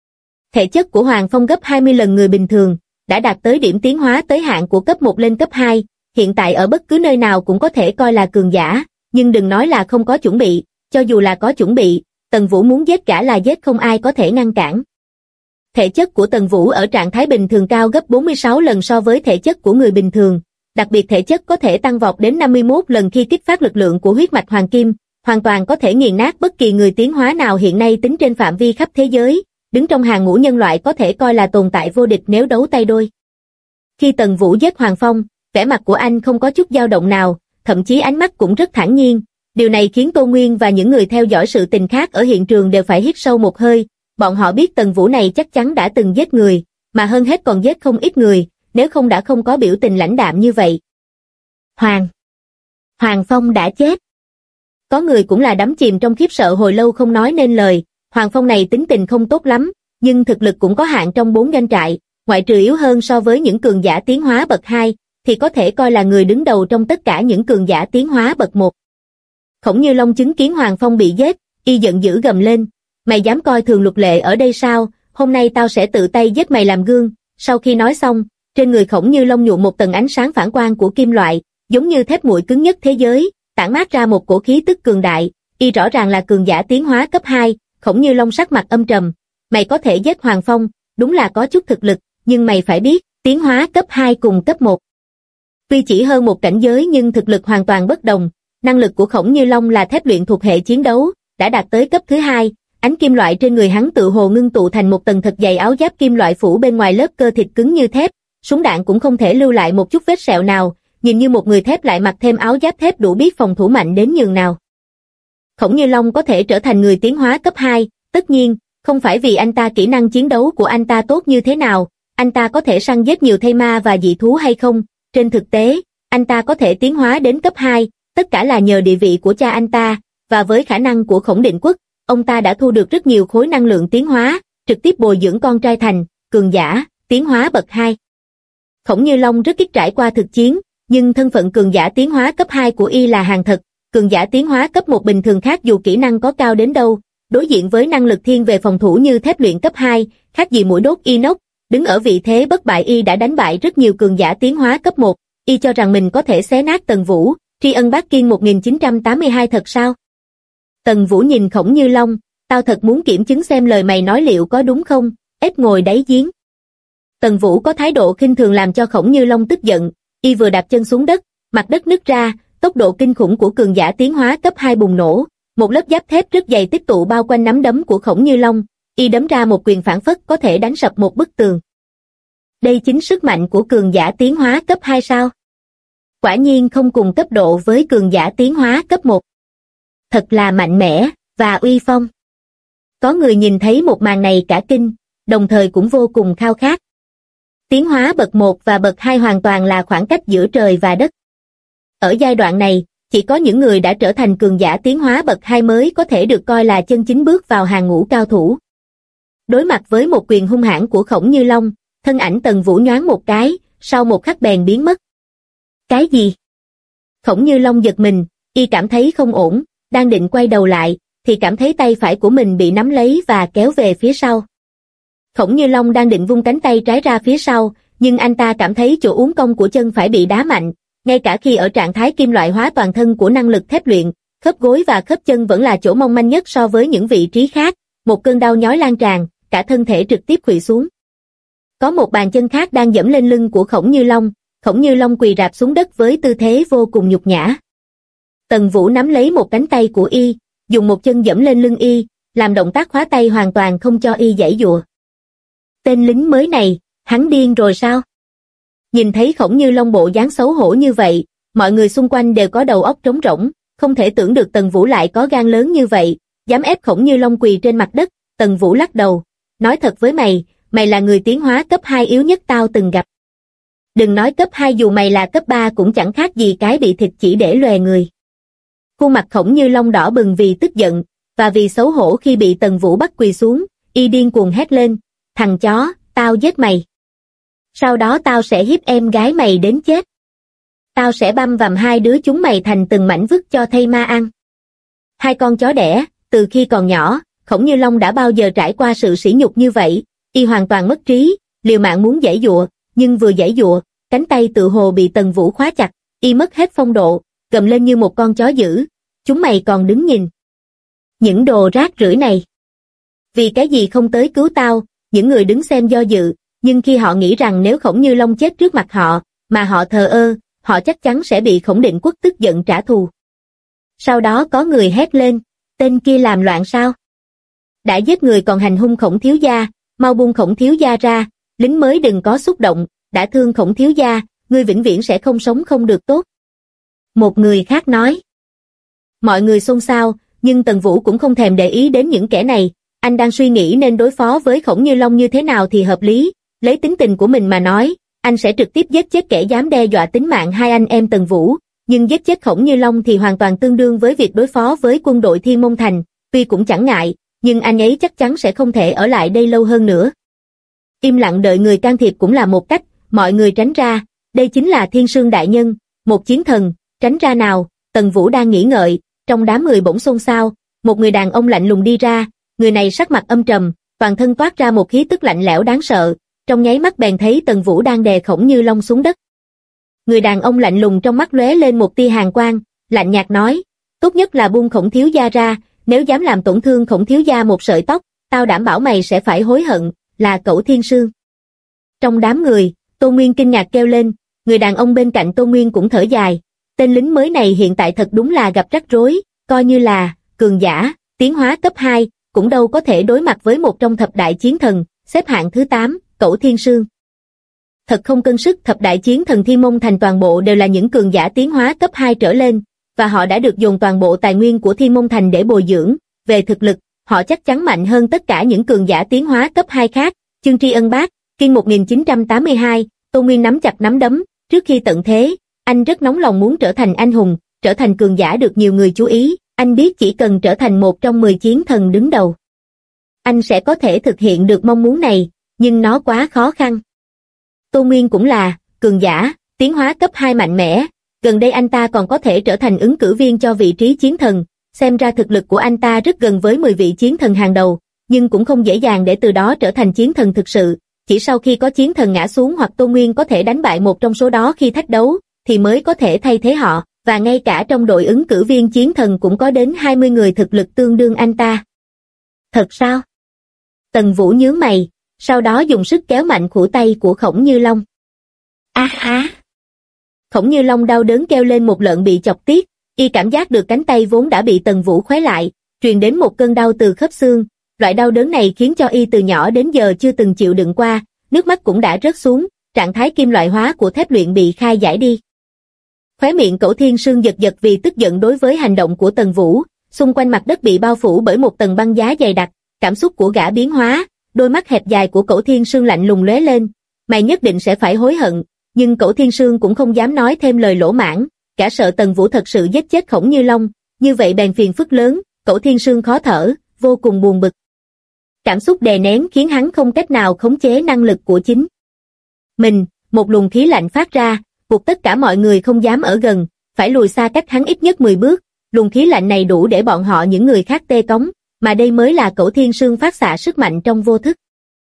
Speaker 2: Thể chất của Hoàng Phong gấp 20 lần người bình thường, đã đạt tới điểm tiến hóa tới hạn của cấp 1 lên cấp 2, hiện tại ở bất cứ nơi nào cũng có thể coi là cường giả, nhưng đừng nói là không có chuẩn bị, cho dù là có chuẩn bị, Tần Vũ muốn giết gã là giết không ai có thể ngăn cản. Thể chất của Tần Vũ ở trạng thái bình thường cao gấp 46 lần so với thể chất của người bình thường, đặc biệt thể chất có thể tăng vọt đến 51 lần khi kích phát lực lượng của huyết mạch hoàng kim, hoàn toàn có thể nghiền nát bất kỳ người tiến hóa nào hiện nay tính trên phạm vi khắp thế giới, đứng trong hàng ngũ nhân loại có thể coi là tồn tại vô địch nếu đấu tay đôi. Khi Tần Vũ giết Hoàng Phong, vẻ mặt của anh không có chút dao động nào, thậm chí ánh mắt cũng rất thản nhiên. Điều này khiến Tô Nguyên và những người theo dõi sự tình khác ở hiện trường đều phải hít sâu một hơi, bọn họ biết Tần Vũ này chắc chắn đã từng giết người, mà hơn hết còn giết không ít người, nếu không đã không có biểu tình lãnh đạm như vậy. Hoàng Phong đã chết. Có người cũng là đắm chìm trong khiếp sợ hồi lâu không nói nên lời. Hoàng Phong này tính tình không tốt lắm, nhưng thực lực cũng có hạn trong 4 doanh trại, ngoại trừ yếu hơn so với những cường giả tiến hóa bậc 2, thì có thể coi là người đứng đầu trong tất cả những cường giả tiến hóa bậc 1. Khổng Như Long chứng kiến Hoàng Phong bị giết, y giận dữ gầm lên, mày dám coi thường luật lệ ở đây sao, hôm nay tao sẽ tự tay giết mày làm gương. Sau khi nói xong, trên người Khổng Như Long nhuộm một tầng ánh sáng phản quang của kim loại, giống như thép nguội cứng nhất thế giới, tản mát ra một cổ khí tức cường đại, y rõ ràng là cường giả tiến hóa cấp 2, Khổng Như Long sắc mặt âm trầm, mày có thể giết Hoàng Phong, đúng là có chút thực lực, nhưng mày phải biết, tiến hóa cấp 2 cùng cấp 1. Tuy chỉ hơn một cảnh giới nhưng thực lực hoàn toàn bất đồng, năng lực của Khổng Như Long là thép luyện thuộc hệ chiến đấu, đã đạt tới cấp thứ 2, ánh kim loại trên người hắn tự hồ ngưng tụ thành một tầng thật dày áo giáp kim loại phủ bên ngoài lớp cơ thịt cứng như thép, súng đạn cũng không thể lưu lại một chút vết sẹo nào, nhìn như một người thép lại mặc thêm áo giáp thép đủ biết phòng thủ mạnh đến nhường nào. Khổng Như Long có thể trở thành người tiến hóa cấp 2, tất nhiên, không phải vì anh ta kỹ năng chiến đấu của anh ta tốt như thế nào, anh ta có thể săn giết nhiều thây ma và dị thú hay không, trên thực tế, anh ta có thể tiến hóa đến cấp 2, tất cả là nhờ địa vị của cha anh ta, và với khả năng của Khổng Định Quốc, ông ta đã thu được rất nhiều khối năng lượng tiến hóa, trực tiếp bồi dưỡng con trai thành cường giả, tiến hóa bậc 2. Khổng Như Long rất ít trải qua thực chiến, nhưng thân phận cường giả tiến hóa cấp 2 của y là hàng thật, cường giả tiến hóa cấp 1 bình thường khác dù kỹ năng có cao đến đâu, đối diện với năng lực thiên về phòng thủ như thép luyện cấp 2, khác gì mũi đốt inox, đứng ở vị thế bất bại y đã đánh bại rất nhiều cường giả tiến hóa cấp 1, y cho rằng mình có thể xé nát Tần Vũ, tri ân bác kiên 1982 thật sao? Tần Vũ nhìn Khổng Như Long, tao thật muốn kiểm chứng xem lời mày nói liệu có đúng không, ếch ngồi đáy giếng. Tần Vũ có thái độ khinh thường làm cho Khổng Như Long tức giận, y vừa đạp chân xuống đất, mặt đất nứt ra, tốc độ kinh khủng của cường giả tiến hóa cấp 2 bùng nổ, một lớp giáp thép rất dày tích tụ bao quanh nắm đấm của Khổng Như Long, y đấm ra một quyền phản phất có thể đánh sập một bức tường. Đây chính sức mạnh của cường giả tiến hóa cấp 2 sao? Quả nhiên không cùng cấp độ với cường giả tiến hóa cấp 1. Thật là mạnh mẽ, và uy phong. Có người nhìn thấy một màn này cả kinh, đồng thời cũng vô cùng khao khát. Tiến hóa bậc 1 và bậc 2 hoàn toàn là khoảng cách giữa trời và đất. Ở giai đoạn này, chỉ có những người đã trở thành cường giả tiến hóa bậc 2 mới có thể được coi là chân chính bước vào hàng ngũ cao thủ. Đối mặt với một quyền hung hãn của Khổng Như Long, thân ảnh Tần Vũ nhoáng một cái, sau một khắc bèn biến mất. Cái gì? Khổng Như Long giật mình, y cảm thấy không ổn, đang định quay đầu lại, thì cảm thấy tay phải của mình bị nắm lấy và kéo về phía sau. Khổng Như Long đang định vung cánh tay trái ra phía sau, nhưng anh ta cảm thấy chỗ uốn cong của chân phải bị đá mạnh, ngay cả khi ở trạng thái kim loại hóa toàn thân của năng lực thép luyện, khớp gối và khớp chân vẫn là chỗ mong manh nhất so với những vị trí khác, một cơn đau nhói lan tràn, cả thân thể trực tiếp khuỵu xuống. Có một bàn chân khác đang giẫm lên lưng của Khổng Như Long quỳ rạp xuống đất với tư thế vô cùng nhục nhã. Tần Vũ nắm lấy một cánh tay của y, dùng một chân giẫm lên lưng y, làm động tác khóa tay hoàn toàn không cho y giãy giụa. Tên lính mới này, hắn điên rồi sao? Nhìn thấy Khổng Như Long bộ dáng xấu hổ như vậy, mọi người xung quanh đều có đầu óc trống rỗng, không thể tưởng được Tần Vũ lại có gan lớn như vậy, dám ép Khổng Như Long quỳ trên mặt đất. Tần Vũ lắc đầu, nói thật với mày, mày là người tiến hóa cấp 2 yếu nhất tao từng gặp. Đừng nói cấp 2, dù mày là cấp 3 cũng chẳng khác gì cái bị thịt chỉ để lòe người. Khuôn mặt Khổng Như Long đỏ bừng vì tức giận, và vì xấu hổ khi bị Tần Vũ bắt quỳ xuống, y điên cuồng hét lên, thằng chó, tao giết mày. Sau đó tao sẽ hiếp em gái mày đến chết. Tao sẽ băm vằm hai đứa chúng mày thành từng mảnh vứt cho thây ma ăn. Hai con chó đẻ, từ khi còn nhỏ, Khổng Như Long đã bao giờ trải qua sự sỉ nhục như vậy, y hoàn toàn mất trí, liều mạng muốn giãy giụa, nhưng vừa giãy giụa, cánh tay tự hồ bị Tần Vũ khóa chặt, y mất hết phong độ, gầm lên như một con chó dữ, chúng mày còn đứng nhìn. Những đồ rác rưởi này. Vì cái gì không tới cứu tao? Những người đứng xem do dự, nhưng khi họ nghĩ rằng nếu Khổng Như Long chết trước mặt họ, mà họ thờ ơ, họ chắc chắn sẽ bị Khổng Định Quốc tức giận trả thù. Sau đó có người hét lên, tên kia làm loạn sao? Đã giết người còn hành hung Khổng thiếu gia, mau buông Khổng thiếu gia ra, lính mới đừng có xúc động, đã thương Khổng thiếu gia, ngươi vĩnh viễn sẽ không sống không được tốt. Một người khác nói. Mọi người xôn xao, nhưng Tần Vũ cũng không thèm để ý đến những kẻ này, anh đang suy nghĩ nên đối phó với Khổng Như Long như thế nào thì hợp lý, lấy tính tình của mình mà nói, anh sẽ trực tiếp giết chết kẻ dám đe dọa tính mạng hai anh em Tần Vũ, nhưng giết chết Khổng Như Long thì hoàn toàn tương đương với việc đối phó với quân đội Thiên Môn Thành, tuy cũng chẳng ngại, nhưng anh ấy chắc chắn sẽ không thể ở lại đây lâu hơn nữa. Im lặng đợi người can thiệp cũng là một cách, mọi người tránh ra, đây chính là Thiên Sương đại nhân, một chiến thần, tránh ra nào. Tần Vũ đang nghĩ ngợi, trong đám người bỗng xôn xao, một người đàn ông lạnh lùng đi ra, người này sắc mặt âm trầm, toàn thân toát ra một khí tức lạnh lẽo đáng sợ, trong nháy mắt bèn thấy Tần Vũ đang đè Khổng Như Long xuống đất. Người đàn ông lạnh lùng trong mắt lóe lên một tia hàn quang, lạnh nhạt nói, tốt nhất là buông Khổng thiếu gia ra, nếu dám làm tổn thương Khổng thiếu gia một sợi tóc, tao đảm bảo mày sẽ phải hối hận, là cẩu Thiên Sương. Trong đám người, Tô Nguyên kinh ngạc kêu lên, người đàn ông bên cạnh Tô Nguyên cũng thở dài, tên lính mới này hiện tại thật đúng là gặp rắc rối, coi như là cường giả, tiến hóa cấp 2, cũng đâu có thể đối mặt với một trong thập đại chiến thần, xếp hạng thứ 8, cẩu Thiên Sương. Thật không cân sức, thập đại chiến thần Thiên Môn Thành toàn bộ đều là những cường giả tiến hóa cấp 2 trở lên, và họ đã được dồn toàn bộ tài nguyên của Thiên Môn Thành để bồi dưỡng, về thực lực, họ chắc chắn mạnh hơn tất cả những cường giả tiến hóa cấp 2 khác. Chương tri ân bác, Kiên 1982, Tô Nguyên nắm chặt nắm đấm, trước khi tận thế, anh rất nóng lòng muốn trở thành anh hùng, trở thành cường giả được nhiều người chú ý, anh biết chỉ cần trở thành một trong 10 chiến thần đứng đầu, anh sẽ có thể thực hiện được mong muốn này, nhưng nó quá khó khăn. Tô Nguyên cũng là cường giả, tiến hóa cấp 2 mạnh mẽ, gần đây anh ta còn có thể trở thành ứng cử viên cho vị trí chiến thần, xem ra thực lực của anh ta rất gần với 10 vị chiến thần hàng đầu, nhưng cũng không dễ dàng để từ đó trở thành chiến thần thực sự, chỉ sau khi có chiến thần ngã xuống hoặc Tô Nguyên có thể đánh bại một trong số đó khi thách đấu, thì mới có thể thay thế họ, và ngay cả trong đội ứng cử viên chiến thần cũng có đến 20 người thực lực tương đương anh ta. Thật sao? Tần Vũ nhướng mày, sau đó dùng sức kéo mạnh khuỷu tay của Khổng Như Long. A á! Khổng Như Long đau đớn kêu lên một lợn bị chọc tiết, y cảm giác được cánh tay vốn đã bị Tần Vũ khoé lại, truyền đến một cơn đau từ khớp xương, loại đau đớn này khiến cho y từ nhỏ đến giờ chưa từng chịu đựng qua, nước mắt cũng đã rớt xuống, trạng thái kim loại hóa của thép luyện bị khai giải đi. Khóe miệng cẩu Thiên Sương giật giật vì tức giận đối với hành động của Tần Vũ, xung quanh mặt đất bị bao phủ bởi một tầng băng giá dày đặc, cảm xúc của gã biến hóa, đôi mắt hẹp dài của cẩu Thiên Sương lạnh lùng lóe lên, mày nhất định sẽ phải hối hận, nhưng cẩu Thiên Sương cũng không dám nói thêm lời lỗ mãng, gã sợ Tần Vũ thật sự giết chết Khổng Như Long, như vậy bèn phiền phức lớn, cẩu Thiên Sương khó thở, vô cùng buồn bực. Cảm xúc đè nén khiến hắn không cách nào khống chế năng lực của chính mình, một luồng khí lạnh phát ra, buộc tất cả mọi người không dám ở gần, phải lùi xa cách hắn ít nhất 10 bước, luồng khí lạnh này đủ để bọn họ những người khác tê cống, mà đây mới là Cẩu Thiên Sương phát xạ sức mạnh trong vô thức.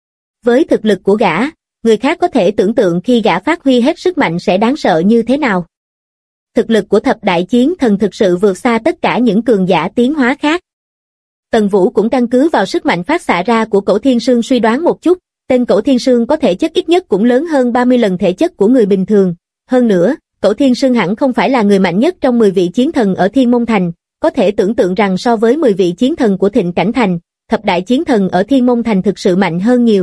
Speaker 2: Với thực lực của gã, người khác có thể tưởng tượng khi gã phát huy hết sức mạnh sẽ đáng sợ như thế nào. Thực lực của thập đại chiến thần thực sự vượt xa tất cả những cường giả tiến hóa khác. Tần Vũ cũng căn cứ vào sức mạnh phát xạ ra của Cẩu Thiên Sương suy đoán một chút, tên Cẩu Thiên Sương có thể chất ít nhất cũng lớn hơn 30 lần thể chất của người bình thường. Hơn nữa, Cẩu Thiên Sương hẳn không phải là người mạnh nhất trong 10 vị chiến thần ở Thiên Môn Thành, có thể tưởng tượng rằng so với 10 vị chiến thần của Thịnh Cảnh Thành, thập đại chiến thần ở Thiên Môn Thành thực sự mạnh hơn nhiều.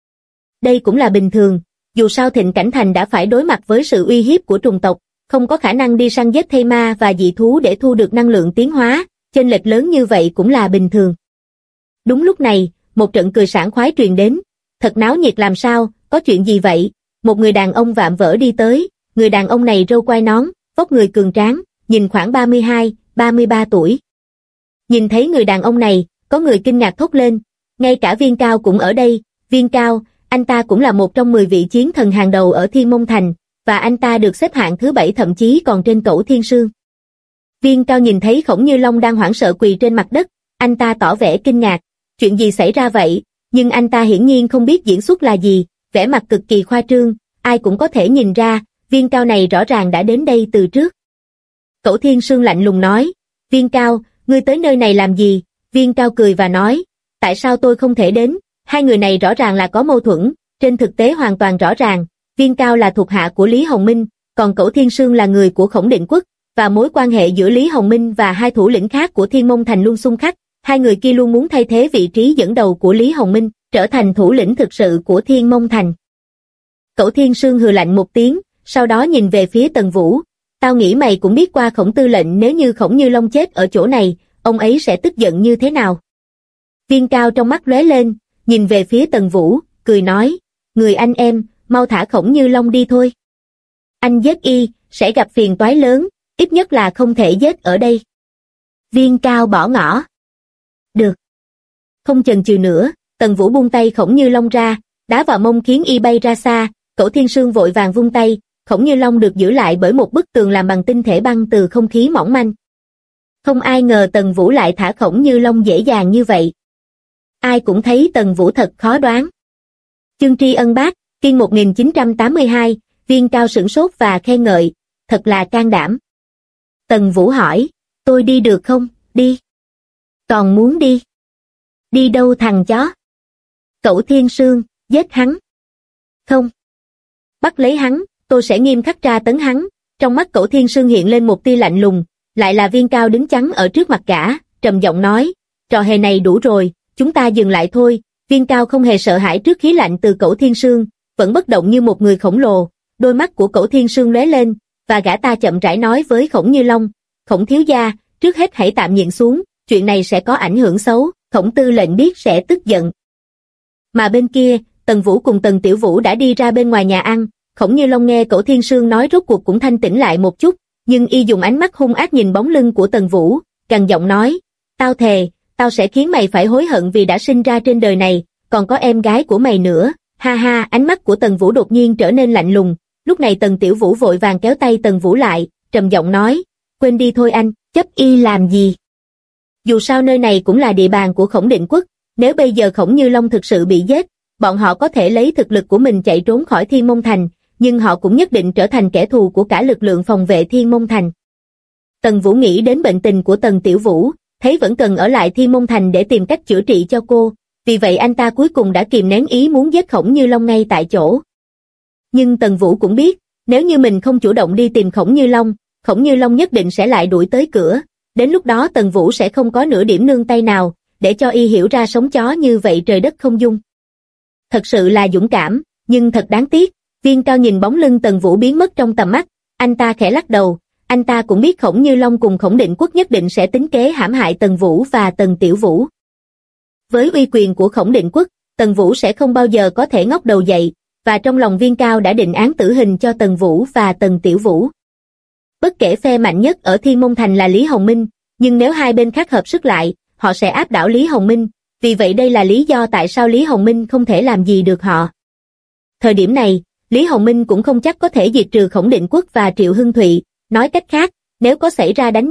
Speaker 2: Đây cũng là bình thường, dù sao Thịnh Cảnh Thành đã phải đối mặt với sự uy hiếp của trùng tộc, không có khả năng đi săn giết thây ma và dị thú để thu được năng lượng tiến hóa, chênh lệch lớn như vậy cũng là bình thường. Đúng lúc này, một trận cười sảng khoái truyền đến, thật náo nhiệt làm sao, có chuyện gì vậy? Một người đàn ông vạm vỡ đi tới, người đàn ông này râu quai nón, vóc người cường tráng, nhìn khoảng 32, 33 tuổi. Nhìn thấy người đàn ông này, có người kinh ngạc thốt lên, ngay cả Viên Cao cũng ở đây. Viên Cao, anh ta cũng là một trong 10 vị chiến thần hàng đầu ở Thiên Môn Thành, và anh ta được xếp hạng thứ 7 thậm chí còn trên Cẩu Thiên Sương. Viên Cao nhìn thấy Khổng Như Long đang hoảng sợ quỳ trên mặt đất, anh ta tỏ vẻ kinh ngạc, chuyện gì xảy ra vậy, nhưng anh ta hiển nhiên không biết diễn xuất là gì, vẻ mặt cực kỳ khoa trương, ai cũng có thể nhìn ra, Viên Cao này rõ ràng đã đến đây từ trước. Cẩu Thiên Sương lạnh lùng nói, Viên Cao, ngươi tới nơi này làm gì? Viên Cao cười và nói, tại sao tôi không thể đến? Hai người này rõ ràng là có mâu thuẫn, trên thực tế hoàn toàn rõ ràng, Viên Cao là thuộc hạ của Lý Hồng Minh, còn Cẩu Thiên Sương là người của Khổng Định Quốc, và mối quan hệ giữa Lý Hồng Minh và hai thủ lĩnh khác của Thiên Môn Thành luôn xung khắc, hai người kia luôn muốn thay thế vị trí dẫn đầu của Lý Hồng Minh, trở thành thủ lĩnh thực sự của Thiên Môn Thành. Cẩu Thiên Sương hừ lạnh một tiếng, sau đó nhìn về phía Tần Vũ, tao nghĩ mày cũng biết qua Khổng tư lệnh nếu như Khổng Như Long chết ở chỗ này, ông ấy sẽ tức giận như thế nào. Viên Cao trong mắt lóe lên, nhìn về phía Tần Vũ, cười nói, người anh em, mau thả Khổng Như Long đi thôi. Anh giết y, sẽ gặp phiền toái lớn, ít nhất là không thể giết ở đây. Viên Cao bỏ ngỏ. Được. Không chần chừ nữa, Tần Vũ buông tay Khổng Như Long ra, đá vào mông khiến y bay ra xa, Cẩu Thiên Sương vội vàng vung tay, Khổng Như Long được giữ lại bởi một bức tường làm bằng tinh thể băng từ không khí mỏng manh. Không ai ngờ Tần Vũ lại thả Khổng Như Long dễ dàng như vậy. Ai cũng thấy Tần Vũ thật khó đoán. Chương tri ân bác, Kiên 1982, Viên Cao sửng sốt và khen ngợi, thật là can đảm. Tần Vũ hỏi, tôi đi được không? Đi. Còn muốn đi? Đi đâu thằng chó? Cẩu Thiên Sương, giết hắn. Không. Bắt lấy hắn, tôi sẽ nghiêm khắc tra tấn hắn. Trong mắt Cẩu Thiên Sương hiện lên một tia lạnh lùng, lại là Viên Cao đứng chắn ở trước mặt gã, trầm giọng nói, trò hề này đủ rồi, chúng ta dừng lại thôi. Viên Cao không hề sợ hãi trước khí lạnh từ Cẩu Thiên Sương, vẫn bất động như một người khổng lồ, đôi mắt của Cẩu Thiên Sương lóe lên, và gã ta chậm rãi nói với Khổng Như Long, Khổng thiếu gia, trước hết hãy tạm nhịn xuống, chuyện này sẽ có ảnh hưởng xấu, Khổng tư lệnh biết sẽ tức giận. Mà bên kia, Tần Vũ cùng Tần Tiểu Vũ đã đi ra bên ngoài nhà ăn, Khổng Như Long nghe Cẩu Thiên Sương nói rốt cuộc cũng thanh tĩnh lại một chút, nhưng y dùng ánh mắt hung ác nhìn bóng lưng của Tần Vũ, gằn giọng nói, tao thề, tao sẽ khiến mày phải hối hận vì đã sinh ra trên đời này, còn có em gái của mày nữa, ha ha. Ánh mắt của Tần Vũ đột nhiên trở nên lạnh lùng, lúc này Tần Tiểu Vũ vội vàng kéo tay Tần Vũ lại, trầm giọng nói, quên đi thôi anh, chấp y làm gì? Dù sao nơi này cũng là địa bàn của Khổng Định Quốc, nếu bây giờ Khổng Như Long thực sự bị giết, bọn họ có thể lấy thực lực của mình chạy trốn khỏi Thiên Môn Thành, nhưng họ cũng nhất định trở thành kẻ thù của cả lực lượng phòng vệ Thiên Môn Thành. Tần Vũ nghĩ đến bệnh tình của Tần Tiểu Vũ, thấy vẫn cần ở lại Thiên Môn Thành để tìm cách chữa trị cho cô, vì vậy anh ta cuối cùng đã kìm nén ý muốn giết Khổng Như Long ngay tại chỗ. Nhưng Tần Vũ cũng biết, nếu như mình không chủ động đi tìm Khổng Như Long nhất định sẽ lại đuổi tới cửa, đến lúc đó Tần Vũ sẽ không có nửa điểm nương tay nào, để cho y hiểu ra sống chó như vậy trời đất không dung. Thật sự là dũng cảm, nhưng thật đáng tiếc. Viên Cao nhìn bóng lưng Tần Vũ biến mất trong tầm mắt, anh ta khẽ lắc đầu, anh ta cũng biết Khổng Như Long cùng Khổng Định Quốc nhất định sẽ tính kế hãm hại Tần Vũ và Tần Tiểu Vũ. Với uy quyền của Khổng Định Quốc, Tần Vũ sẽ không bao giờ có thể ngóc đầu dậy, và trong lòng Viên Cao đã định án tử hình cho Tần Vũ và Tần Tiểu Vũ. Bất kể phe mạnh nhất ở Thiên Môn Thành là Lý Hồng Minh, nhưng nếu hai bên khác hợp sức lại, họ sẽ áp đảo Lý Hồng Minh, vì vậy đây là lý do tại sao Lý Hồng Minh không thể làm gì được họ. Thời điểm này, Lý Hồng Minh cũng không chắc có thể diệt trừ Khổng Định Quốc và Triệu Hưng Thụy, nói cách khác, nếu có xảy ra đánh nhau,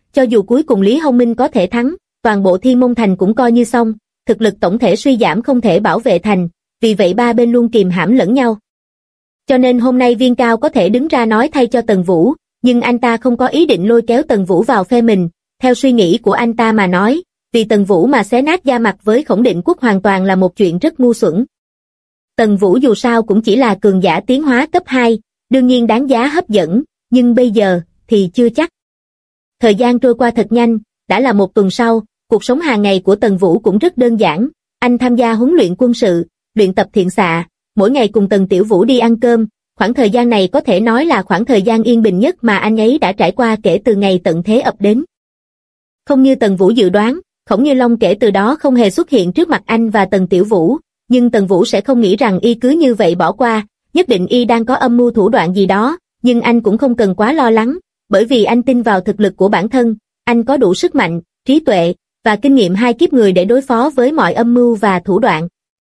Speaker 2: cho dù cuối cùng Lý Hồng Minh có thể thắng, toàn bộ Thiên Môn Thành cũng coi như xong, thực lực tổng thể suy giảm không thể bảo vệ thành, vì vậy ba bên luôn kìm hãm lẫn nhau. Cho nên hôm nay Viên Cao có thể đứng ra nói thay cho Tần Vũ, nhưng anh ta không có ý định lôi kéo Tần Vũ vào phe mình, theo suy nghĩ của anh ta mà nói, vì Tần Vũ mà xé nát da mặt với Khổng Định Quốc hoàn toàn là một chuyện rất ngu xuẩn. Tần Vũ dù sao cũng chỉ là cường giả tiến hóa cấp 2, đương nhiên đáng giá hấp dẫn, nhưng bây giờ thì chưa chắc. Thời gian trôi qua thật nhanh, đã là một tuần sau, cuộc sống hàng ngày của Tần Vũ cũng rất đơn giản, anh tham gia huấn luyện quân sự, luyện tập thiện xạ, mỗi ngày cùng Tần Tiểu Vũ đi ăn cơm, khoảng thời gian này có thể nói là khoảng thời gian yên bình nhất mà anh ấy đã trải qua kể từ ngày tận thế ập đến. Không như Tần Vũ dự đoán, Khổng Như Long kể từ đó không hề xuất hiện trước mặt anh và Tần Tiểu Vũ, nhưng Tần Vũ sẽ không nghĩ rằng y cứ như vậy bỏ qua, nhất định y đang có âm mưu thủ đoạn gì đó, nhưng anh cũng không cần quá lo lắng, bởi vì anh tin vào thực lực của bản thân, anh có đủ sức mạnh, trí tuệ và kinh nghiệm 2 kiếp người để đối phó với mọi âm mưu và thủ đoạn.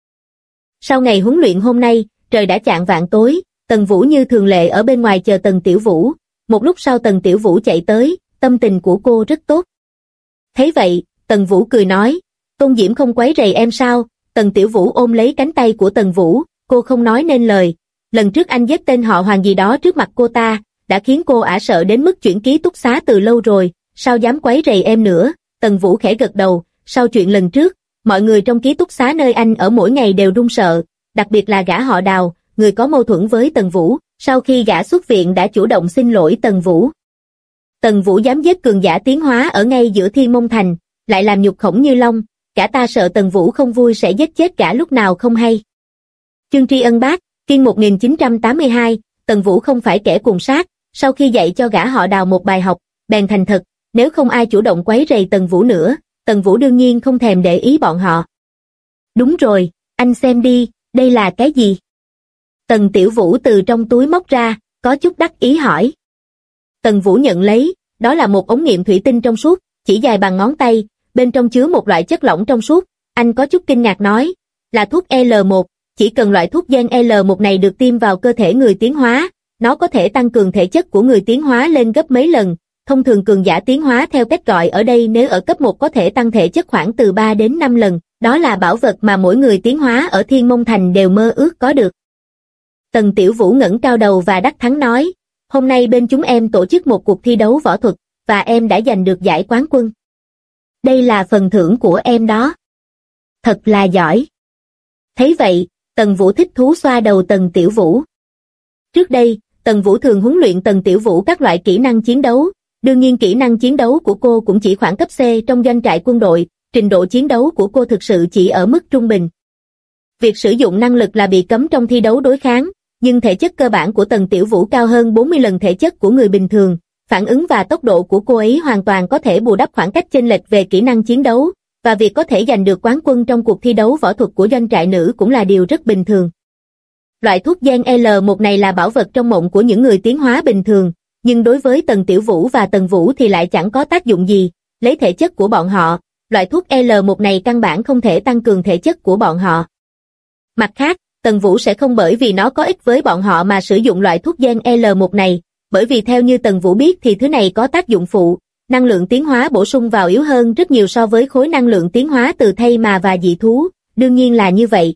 Speaker 2: Sau ngày huấn luyện hôm nay, trời đã chạng vạng tối, Tần Vũ như thường lệ ở bên ngoài chờ Tần Tiểu Vũ, một lúc sau Tần Tiểu Vũ chạy tới, tâm tình của cô rất tốt. Thấy vậy, Tần Vũ cười nói, Tôn Diễm không quấy rầy em sao? Tần Tiểu Vũ ôm lấy cánh tay của Tần Vũ, cô không nói nên lời, lần trước anh giết tên họ Hoàng gì đó trước mặt cô ta, đã khiến cô ả sợ đến mức chuyển ký túc xá từ lâu rồi, sao dám quấy rầy em nữa? Tần Vũ khẽ gật đầu, sau chuyện lần trước, mọi người trong ký túc xá nơi anh ở mỗi ngày đều run sợ, đặc biệt là gã họ Đào, người có mâu thuẫn với Tần Vũ, sau khi gã xuất viện đã chủ động xin lỗi Tần Vũ. Tần Vũ dám giết cường giả tiến hóa ở ngay giữa Thiên Môn Thành, lại làm nhục Khổng Như Long, cả ta sợ Tần Vũ không vui sẽ giết chết gã lúc nào không hay. Chương tri ân bác, Kiên 1982, Tần Vũ không phải kẻ cuồng sát, sau khi dạy cho gã họ Đào một bài học, bèn thành thật, nếu không ai chủ động quấy rầy Tần Vũ nữa, Tần Vũ đương nhiên không thèm để ý bọn họ. Đúng rồi, anh xem đi, đây là cái gì? Tần Tiểu Vũ từ trong túi móc ra, có chút đắc ý hỏi. Tần Vũ nhận lấy, đó là một ống nghiệm thủy tinh trong suốt, chỉ dài bằng ngón tay, bên trong chứa một loại chất lỏng trong suốt, anh có chút kinh ngạc nói, là thuốc L1, chỉ cần loại thuốc gen L1 này được tiêm vào cơ thể người tiến hóa, nó có thể tăng cường thể chất của người tiến hóa lên gấp mấy lần, thông thường cường giả tiến hóa theo cách gọi ở đây nếu ở cấp 1 có thể tăng thể chất khoảng từ 3 đến 5 lần, đó là bảo vật mà mỗi người tiến hóa ở Thiên Môn Thành đều mơ ước có được. Tần Tiểu Vũ ngẩng cao đầu và đắc thắng nói, hôm nay bên chúng em tổ chức một cuộc thi đấu võ thuật, và em đã giành được giải quán quân. Đây là phần thưởng của em đó. Thật là giỏi. Thấy vậy, Tần Vũ thích thú xoa đầu Tần Tiểu Vũ. Trước đây, Tần Vũ thường huấn luyện Tần Tiểu Vũ các loại kỹ năng chiến đấu, đương nhiên kỹ năng chiến đấu của cô cũng chỉ khoảng cấp C trong doanh trại quân đội, trình độ chiến đấu của cô thực sự chỉ ở mức trung bình. Việc sử dụng năng lực là bị cấm trong thi đấu đối kháng, nhưng thể chất cơ bản của Tần Tiểu Vũ cao hơn 40 lần thể chất của người bình thường, phản ứng và tốc độ của cô ấy hoàn toàn có thể bù đắp khoảng cách chênh lệch về kỹ năng chiến đấu, và việc có thể giành được quán quân trong cuộc thi đấu võ thuật của doanh trại nữ cũng là điều rất bình thường. Loại thuốc gen L1 này là bảo vật trong mộng của những người tiến hóa bình thường, nhưng đối với Tần Tiểu Vũ và Tần Vũ thì lại chẳng có tác dụng gì, lấy thể chất của bọn họ, loại thuốc L1 này căn bản không thể tăng cường thể chất của bọn họ. Mặt khác, Tần Vũ sẽ không bởi vì nó có ích với bọn họ mà sử dụng loại thuốc gen L1 này, bởi vì theo như Tần Vũ biết thì thứ này có tác dụng phụ, năng lượng tiến hóa bổ sung vào yếu hơn rất nhiều so với khối năng lượng tiến hóa từ thây mà và dị thú, đương nhiên là như vậy.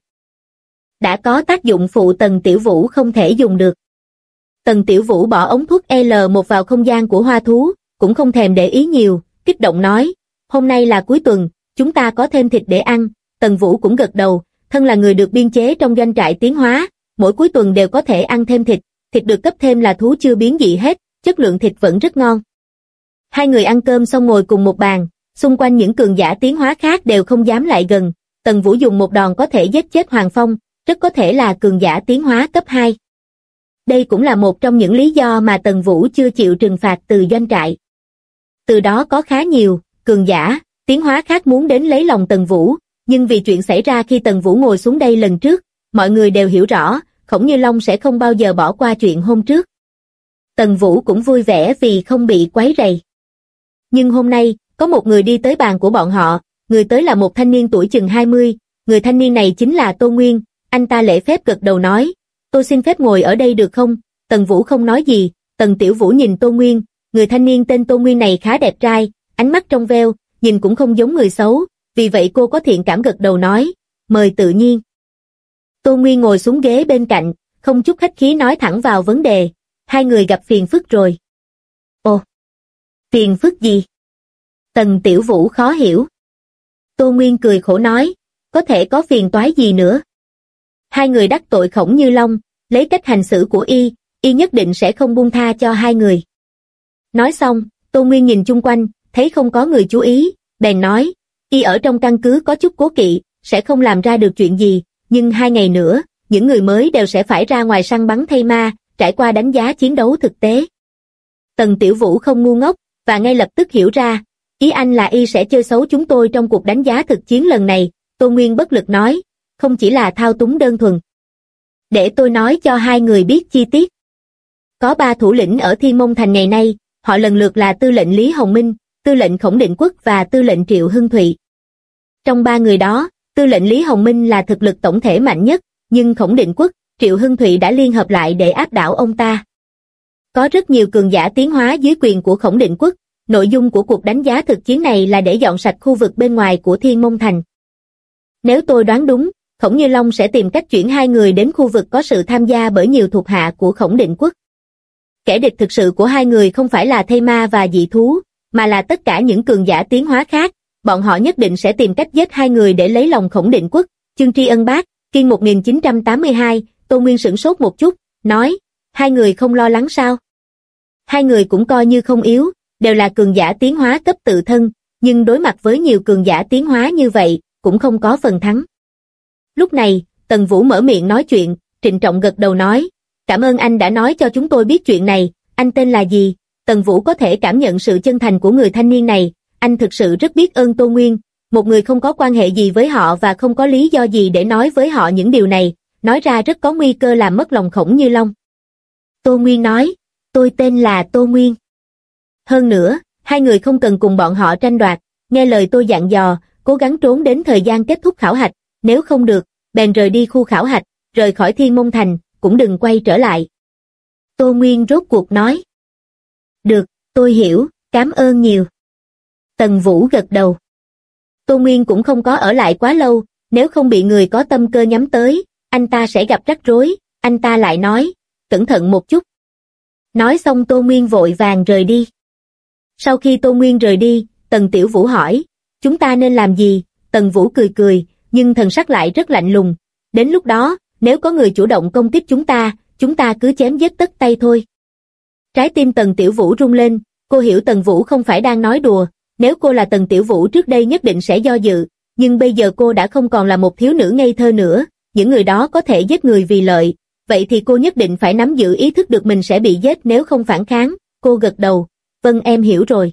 Speaker 2: Đã có tác dụng phụ Tần Tiểu Vũ không thể dùng được. Tần Tiểu Vũ bỏ ống thuốc L1 vào không gian của hoa thú, cũng không thèm để ý nhiều, kích động nói, hôm nay là cuối tuần, chúng ta có thêm thịt để ăn. Tần Vũ cũng gật đầu, thân là người được biên chế trong doanh trại tiến hóa, mỗi cuối tuần đều có thể ăn thêm thịt, thịt được cấp thêm là thú chưa biến dị hết, chất lượng thịt vẫn rất ngon. Hai người ăn cơm xong ngồi cùng một bàn, xung quanh những cường giả tiến hóa khác đều không dám lại gần, Tần Vũ dùng một đòn có thể giết chết Hoàng Phong, rất có thể là cường giả tiến hóa cấp 2. Đây cũng là một trong những lý do mà Tần Vũ chưa chịu trừng phạt từ doanh trại. Từ đó có khá nhiều cường giả tiến hóa khác muốn đến lấy lòng Tần Vũ, nhưng vì chuyện xảy ra khi Tần Vũ ngồi xuống đây lần trước, mọi người đều hiểu rõ, Khổng Như Long sẽ không bao giờ bỏ qua chuyện hôm trước. Tần Vũ cũng vui vẻ vì không bị quấy rầy. Nhưng hôm nay, có một người đi tới bàn của bọn họ, người tới là một thanh niên tuổi chừng 20, người thanh niên này chính là Tô Nguyên, anh ta lễ phép gật đầu nói, tôi xin phép ngồi ở đây được không? Tần Vũ không nói gì, Tần Tiểu Vũ nhìn Tô Nguyên, người thanh niên tên Tô Nguyên này khá đẹp trai, ánh mắt trong veo, nhìn cũng không giống người xấu, vì vậy cô có thiện cảm gật đầu nói, mời tự nhiên. Tô Nguyên ngồi xuống ghế bên cạnh, không chút khách khí nói thẳng vào vấn đề, hai người gặp phiền phức rồi. Ồ, phiền phức gì? Tần Tiểu Vũ khó hiểu. Tô Nguyên cười khổ nói, có thể có phiền toái gì nữa? Hai người đắc tội Khổng Như Long, lấy cách hành xử của y nhất định sẽ không buông tha cho hai người. Nói xong, Tô Nguyên nhìn chung quanh, thấy không có người chú ý, bèn nói, y ở trong căn cứ có chút cố kỵ, sẽ không làm ra được chuyện gì, nhưng 2 ngày nữa, những người mới đều sẽ phải ra ngoài săn bắn thây ma, trải qua đánh giá chiến đấu thực tế. Tần Tiểu Vũ không ngu ngốc, và ngay lập tức hiểu ra, ý anh là y sẽ chơi xấu chúng tôi trong cuộc đánh giá thực chiến lần này. Tô Nguyên bất lực nói, không chỉ là thao túng đơn thuần. Để tôi nói cho hai người biết chi tiết. Có 3 thủ lĩnh ở Thiên Môn Thành ngày nay, họ lần lượt là tư lệnh Lý Hồng Minh, tư lệnh Khổng Định Quốc và tư lệnh Triệu Hưng Thụy. Trong 3 người đó, tư lệnh Lý Hồng Minh là thực lực tổng thể mạnh nhất, nhưng Khổng Định Quốc, Triệu Hưng Thụy đã liên hợp lại để áp đảo ông ta. Có rất nhiều cường giả tiến hóa dưới quyền của Khổng Định Quốc, nội dung của cuộc đánh giá thực chiến này là để dọn sạch khu vực bên ngoài của Thiên Môn Thành. Nếu tôi đoán đúng, Khổng Như Long sẽ tìm cách chuyển 2 người đến khu vực có sự tham gia bởi nhiều thuộc hạ của Khổng Định Quốc. Kẻ địch thực sự của 2 người không phải là thây ma và dị thú, mà là tất cả những cường giả tiến hóa khác, bọn họ nhất định sẽ tìm cách giết 2 người để lấy lòng Khổng Định Quốc. Chương tri ân bác, Kiên 1982, Tô Nguyên sửng sốt một chút, nói, 2 người không lo lắng sao? 2 người cũng coi như không yếu, đều là cường giả tiến hóa cấp tự thân, nhưng đối mặt với nhiều cường giả tiến hóa như vậy, cũng không có phần thắng. Lúc này, Tần Vũ mở miệng nói chuyện, trịnh trọng gật đầu nói, cảm ơn anh đã nói cho chúng tôi biết chuyện này, anh tên là gì? Tần Vũ có thể cảm nhận sự chân thành của người thanh niên này, anh thực sự rất biết ơn Tô Nguyên, một người không có quan hệ gì với họ và không có lý do gì để nói với họ những điều này, nói ra rất có nguy cơ làm mất lòng Khổng Như Long. Tô Nguyên nói, tôi tên là Tô Nguyên. Hơn nữa, 2 người không cần cùng bọn họ tranh đoạt, nghe lời tôi dặn dò, cố gắng trốn đến thời gian kết thúc khảo hạch, nếu không được, bèn rời đi khu khảo hạch, rời khỏi Thiên Môn Thành, cũng đừng quay trở lại. Tô Nguyên rốt cuộc nói. Được, tôi hiểu, cảm ơn nhiều. Tần Vũ gật đầu. Tô Nguyên cũng không có ở lại quá lâu, nếu không bị người có tâm cơ nhắm tới, anh ta sẽ gặp rắc rối, anh ta lại nói, cẩn thận một chút. Nói xong Tô Nguyên vội vàng rời đi. Sau khi Tô Nguyên rời đi, Tần Tiểu Vũ hỏi, chúng ta nên làm gì? Tần Vũ cười cười, nhưng thần sắc lại rất lạnh lùng. Đến lúc đó, nếu có người chủ động công kích chúng ta cứ chém giết tất tay thôi. Trái tim Tần Tiểu Vũ rung lên, cô hiểu Tần Vũ không phải đang nói đùa, nếu cô là Tần Tiểu Vũ trước đây nhất định sẽ do dự, nhưng bây giờ cô đã không còn là một thiếu nữ ngây thơ nữa, những người đó có thể giết người vì lợi, vậy thì cô nhất định phải nắm giữ ý thức được mình sẽ bị giết nếu không phản kháng. Cô gật đầu, vâng em hiểu rồi.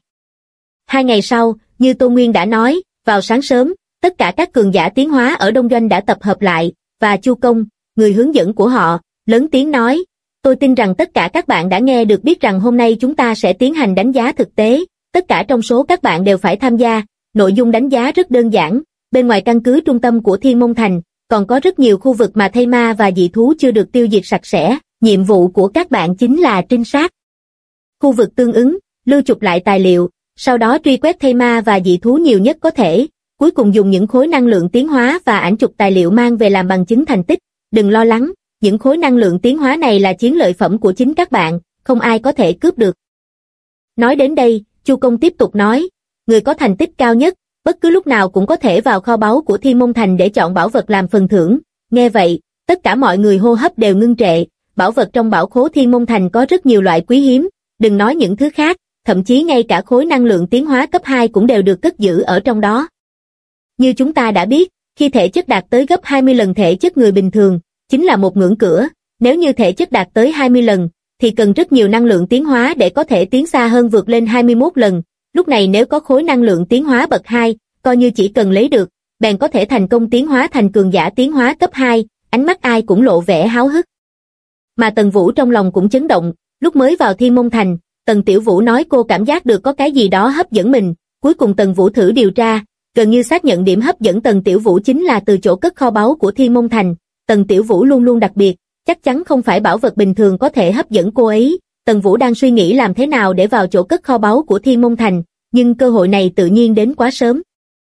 Speaker 2: 2 ngày sau, như Tô Nguyên đã nói, vào sáng sớm, tất cả các cường giả tiến hóa ở Đông Doanh đã tập hợp lại, và Chu Công, người hướng dẫn của họ, lớn tiếng nói, tôi tin rằng tất cả các bạn đã nghe được biết rằng hôm nay chúng ta sẽ tiến hành đánh giá thực tế, tất cả trong số các bạn đều phải tham gia, nội dung đánh giá rất đơn giản, bên ngoài căn cứ trung tâm của Thiên Môn Thành, còn có rất nhiều khu vực mà thây ma và dị thú chưa được tiêu diệt sạch sẽ, nhiệm vụ của các bạn chính là trinh sát khu vực tương ứng, lưu chụp lại tài liệu, sau đó truy quét thây ma và dị thú nhiều nhất có thể, cuối cùng dùng những khối năng lượng tiến hóa và ảnh chụp tài liệu mang về làm bằng chứng thành tích. Đừng lo lắng, những khối năng lượng tiến hóa này là chiến lợi phẩm của chính các bạn, không ai có thể cướp được. Nói đến đây, Chu Công tiếp tục nói, người có thành tích cao nhất, bất cứ lúc nào cũng có thể vào kho báu của Thiên Môn Thành để chọn bảo vật làm phần thưởng. Nghe vậy, tất cả mọi người hô hấp đều ngưng trệ, bảo vật trong bảo khố Thiên Môn Thành có rất nhiều loại quý hiếm, đừng nói những thứ khác, thậm chí ngay cả khối năng lượng tiến hóa cấp 2 cũng đều được cất giữ ở trong đó. Như chúng ta đã biết, khi thể chất đạt tới gấp 20 lần thể chất người bình thường, chính là một ngưỡng cửa, nếu như thể chất đạt tới 20 lần, thì cần rất nhiều năng lượng tiến hóa để có thể tiến xa hơn vượt lên 21 lần, lúc này nếu có khối năng lượng tiến hóa bậc 2, coi như chỉ cần lấy được, bèn có thể thành công tiến hóa thành cường giả tiến hóa cấp 2, ánh mắt ai cũng lộ vẻ háo hức. Mà Tần Vũ trong lòng cũng chấn động, lúc mới vào Thiên Môn Thành, Tần Tiểu Vũ nói cô cảm giác được có cái gì đó hấp dẫn mình, cuối cùng Tần Vũ thử điều tra, gần như xác nhận điểm hấp dẫn Tần Tiểu Vũ chính là từ chỗ cất kho báu của Thiên Môn Thành. Tần Tiểu Vũ luôn luôn đặc biệt, chắc chắn không phải bảo vật bình thường có thể hấp dẫn cô ấy. Tần Vũ đang suy nghĩ làm thế nào để vào chỗ cất kho báu của Thiên Môn Thành, nhưng cơ hội này tự nhiên đến quá sớm.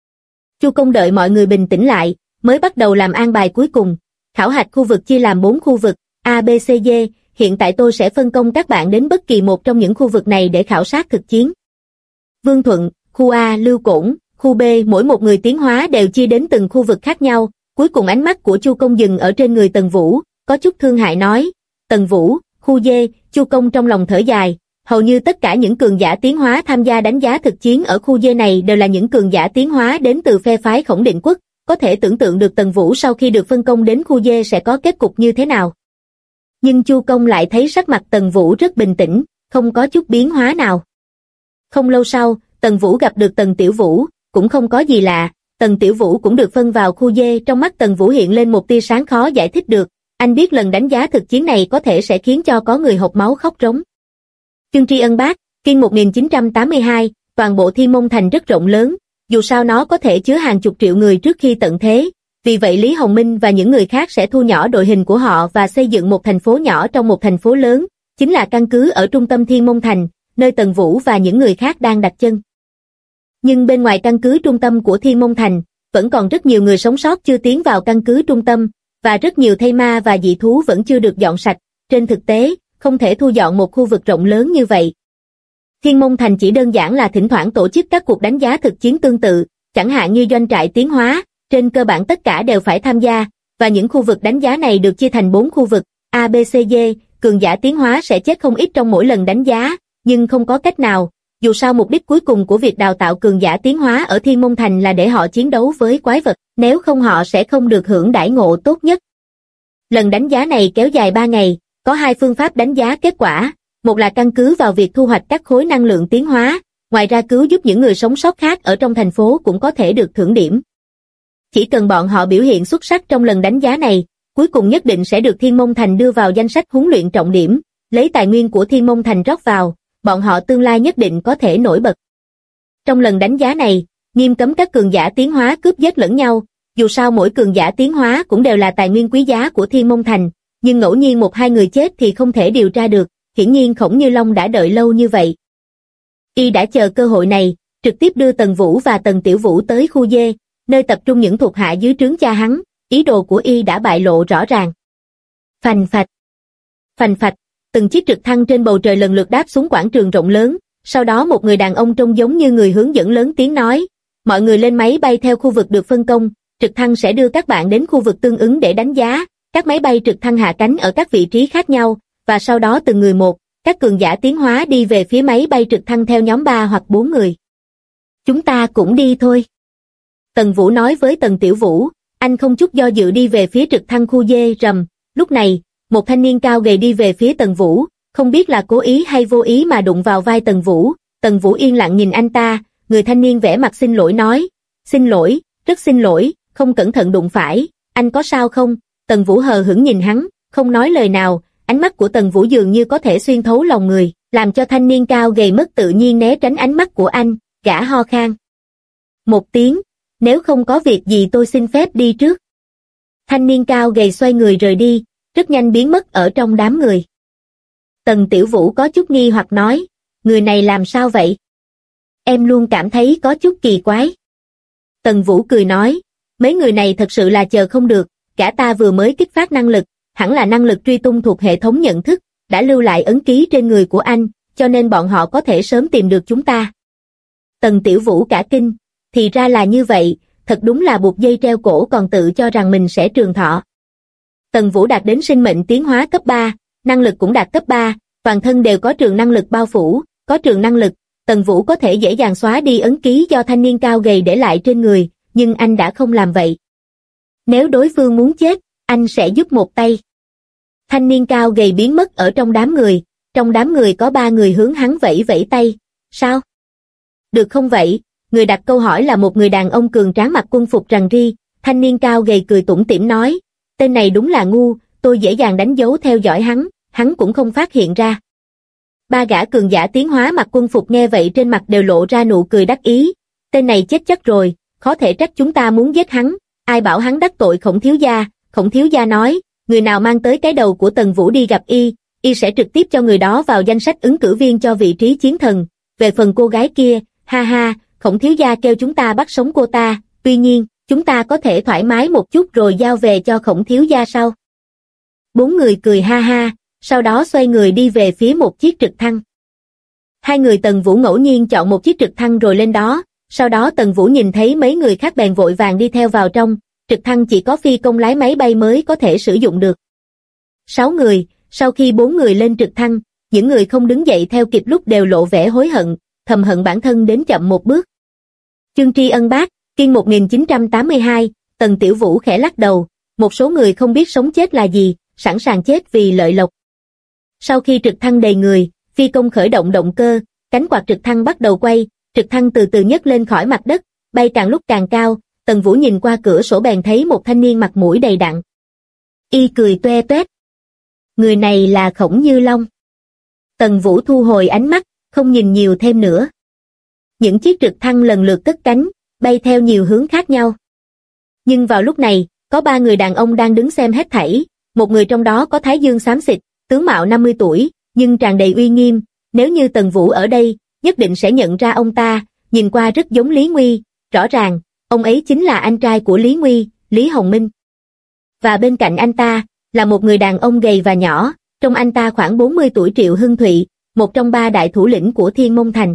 Speaker 2: Chu Công đợi mọi người bình tĩnh lại, mới bắt đầu làm an bài cuối cùng. Khảo hạch khu vực chia làm 4 khu vực, A, B, C, D, hiện tại tôi sẽ phân công các bạn đến bất kỳ một trong những khu vực này để khảo sát thực chiến. Vương Thuận, khu A, Lưu Cổn, khu B, mỗi một người tiến hóa đều chia đến từng khu vực khác nhau. Cuối cùng ánh mắt của Chu Công dừng ở trên người Tần Vũ, có chút thương hại nói, Tần Vũ, khu D. Chu Công trong lòng thở dài, hầu như tất cả những cường giả tiến hóa tham gia đánh giá thực chiến ở khu D này đều là những cường giả tiến hóa đến từ phe phái Khổng Định Quốc, có thể tưởng tượng được Tần Vũ sau khi được phân công đến khu D sẽ có kết cục như thế nào. Nhưng Chu Công lại thấy sắc mặt Tần Vũ rất bình tĩnh, không có chút biến hóa nào. Không lâu sau, Tần Vũ gặp được Tần Tiểu Vũ, cũng không có gì lạ, Tần Tiểu Vũ cũng được phân vào khu D. Trong mắt Tần Vũ hiện lên một tia sáng khó giải thích được, anh biết lần đánh giá thực chiến này có thể sẽ khiến cho có người hộc máu khóc rống. Chương tri ân bác, Kiên 1982, toàn bộ Thiên Môn Thành rất rộng lớn, dù sao nó có thể chứa hàng chục triệu người trước khi tận thế, vì vậy Lý Hồng Minh và những người khác sẽ thu nhỏ đội hình của họ và xây dựng một thành phố nhỏ trong một thành phố lớn, chính là căn cứ ở trung tâm Thiên Môn Thành, nơi Tần Vũ và những người khác đang đặt chân. Nhưng bên ngoài căn cứ trung tâm của Thiên Môn Thành, vẫn còn rất nhiều người sống sót chưa tiến vào căn cứ trung tâm, và rất nhiều thây ma và dị thú vẫn chưa được dọn sạch, trên thực tế, không thể thu dọn một khu vực rộng lớn như vậy. Thiên Môn Thành chỉ đơn giản là thỉnh thoảng tổ chức các cuộc đánh giá thực chiến tương tự, chẳng hạn như doanh trại tiến hóa, trên cơ bản tất cả đều phải tham gia, và những khu vực đánh giá này được chia thành 4 khu vực, A, B, C, D, cường giả tiến hóa sẽ chết không ít trong mỗi lần đánh giá, nhưng không có cách nào, dù sao mục đích cuối cùng của việc đào tạo cường giả tiến hóa ở Thiên Môn Thành là để họ chiến đấu với quái vật, nếu không họ sẽ không được hưởng đãi ngộ tốt nhất. Lần đánh giá này kéo dài 3 ngày, có 2 phương pháp đánh giá kết quả, một là căn cứ vào việc thu hoạch các khối năng lượng tiến hóa, ngoài ra cứu giúp những người sống sót khác ở trong thành phố cũng có thể được thưởng điểm. Chỉ cần bọn họ biểu hiện xuất sắc trong lần đánh giá này, cuối cùng nhất định sẽ được Thiên Môn Thành đưa vào danh sách huấn luyện trọng điểm, lấy tài nguyên của Thiên Môn Thành rót vào, bọn họ tương lai nhất định có thể nổi bật. Trong lần đánh giá này, nghiêm cấm các cường giả tiến hóa cướp giết lẫn nhau, dù sao mỗi cường giả tiến hóa cũng đều là tài nguyên quý giá của Thiên Môn Thành, nhưng ngẫu nhiên 1-2 người chết thì không thể điều tra được, hiển nhiên Khổng Như Long đã đợi lâu như vậy. Y đã chờ cơ hội này, trực tiếp đưa Tần Vũ và Tần Tiểu Vũ tới khu D, nơi tập trung những thuộc hạ dưới trướng cha hắn, ý đồ của Y đã bại lộ rõ ràng. Phành phạch, từng chiếc trực thăng trên bầu trời lần lượt đáp xuống quảng trường rộng lớn, sau đó một người đàn ông trông giống như người hướng dẫn lớn tiếng nói, mọi người lên máy bay theo khu vực được phân công, trực thăng sẽ đưa các bạn đến khu vực tương ứng để đánh giá, các máy bay trực thăng hạ cánh ở các vị trí khác nhau, và sau đó từng người một, các cường giả tiến hóa đi về phía máy bay trực thăng theo nhóm 3 hoặc 4 người. Chúng ta cũng đi thôi. Tần Vũ nói với Tần Tiểu Vũ, anh không chút do dự đi về phía trực thăng khu D rầm, lúc này, một thanh niên cao gầy đi về phía Tần Vũ, không biết là cố ý hay vô ý mà đụng vào vai Tần Vũ yên lặng nhìn anh ta, người thanh niên vẻ mặt xin lỗi nói, xin lỗi, rất xin lỗi, không cẩn thận đụng phải, anh có sao không? Tần Vũ hờ hững nhìn hắn, không nói lời nào, ánh mắt của Tần Vũ dường như có thể xuyên thấu lòng người, làm cho thanh niên cao gầy mất tự nhiên né tránh ánh mắt của anh, gã ho khan. Một tiếng, nếu không có việc gì tôi xin phép đi trước. Thanh niên cao gầy xoay người rời đi, rất nhanh biến mất ở trong đám người. Tần Tiểu Vũ có chút nghi hoặc nói, người này làm sao vậy? Em luôn cảm thấy có chút kỳ quái. Tần Vũ cười nói, mấy người này thật sự là chờ không được, gã ta vừa mới kích phát năng lực, hẳn là năng lực truy tung thuộc hệ thống nhận thức, đã lưu lại ấn ký trên người của anh, cho nên bọn họ có thể sớm tìm được chúng ta. Tần Tiểu Vũ cả kinh, thì ra là như vậy, thật đúng là buộc dây treo cổ còn tự cho rằng mình sẽ trường thọ. Tần Vũ đạt đến sinh mệnh tiến hóa cấp 3, năng lực cũng đạt cấp 3, toàn thân đều có trường năng lực bao phủ, có trường năng lực, Tần Vũ có thể dễ dàng xóa đi ấn ký do thanh niên cao gầy để lại trên người, nhưng anh đã không làm vậy. Nếu đối phương muốn chết, anh sẽ giúp một tay. Thanh niên cao gầy biến mất ở trong đám người có 3 người hướng hắn vẫy vẫy tay, sao? Được không vậy? Người đặt câu hỏi là một người đàn ông cường tráng mặc quân phục rằn ri, thanh niên cao gầy cười tủm tỉm nói, tên này đúng là ngu, tôi dễ dàng đánh dấu theo dõi hắn cũng không phát hiện ra. 3 gã cường giả tiến hóa mặc quân phục nghe vậy trên mặt đều lộ ra nụ cười đắc ý, tên này chết chắc rồi, khó thể trách chúng ta muốn giết hắn, ai bảo hắn đắc tội Khổng thiếu gia nói, người nào mang tới cái đầu của Tần Vũ đi gặp y sẽ trực tiếp cho người đó vào danh sách ứng cử viên cho vị trí chiến thần, về phần cô gái kia, Ha ha, Khổng thiếu gia kêu chúng ta bắt sống cô ta, tuy nhiên, chúng ta có thể thoải mái một chút rồi giao về cho Khổng thiếu gia sau. 4 người cười ha ha, sau đó xoay người đi về phía một chiếc trực thăng. 2 người Tần Vũ ngẫu nhiên chọn một chiếc trực thăng rồi lên đó, sau đó Tần Vũ nhìn thấy mấy người khác bèn vội vàng đi theo vào trong, trực thăng chỉ có phi công lái máy bay mới có thể sử dụng được. 6 người, sau khi 4 người lên trực thăng, những người không đứng dậy theo kịp lúc đều lộ vẻ hối hận, thầm hận bản thân đến chậm một bước. Chương tri ân bác, Kiên 1982, Tần Tiểu Vũ khẽ lắc đầu, một số người không biết sống chết là gì, sẵn sàng chết vì lợi lộc. Sau khi trực thăng đầy người, phi công khởi động động cơ, cánh quạt trực thăng bắt đầu quay, trực thăng từ từ nhấc lên khỏi mặt đất, bay càng lúc càng cao, Tần Vũ nhìn qua cửa sổ bèn thấy một thanh niên mặt mũi đầy đặn. Y cười toe toét. Người này là Khổng Như Long. Tần Vũ thu hồi ánh mắt, không nhìn nhiều thêm nữa. Những chiếc trực thăng lần lượt cất cánh, bay theo nhiều hướng khác nhau. Nhưng vào lúc này, có 3 người đàn ông đang đứng xem hết thảy, một người trong đó có thái dương xám xịt, tướng mạo 50 tuổi, nhưng tràn đầy uy nghiêm, nếu như Tần Vũ ở đây, nhất định sẽ nhận ra ông ta, nhìn qua rất giống Lý Nguy, rõ ràng, ông ấy chính là anh trai của Lý Nguy, Lý Hồng Minh. Và bên cạnh anh ta, là một người đàn ông gầy và nhỏ, trong anh ta khoảng 40 tuổi Triệu Hưng Thụy, một trong 3 đại thủ lĩnh của Thiên Môn Thành.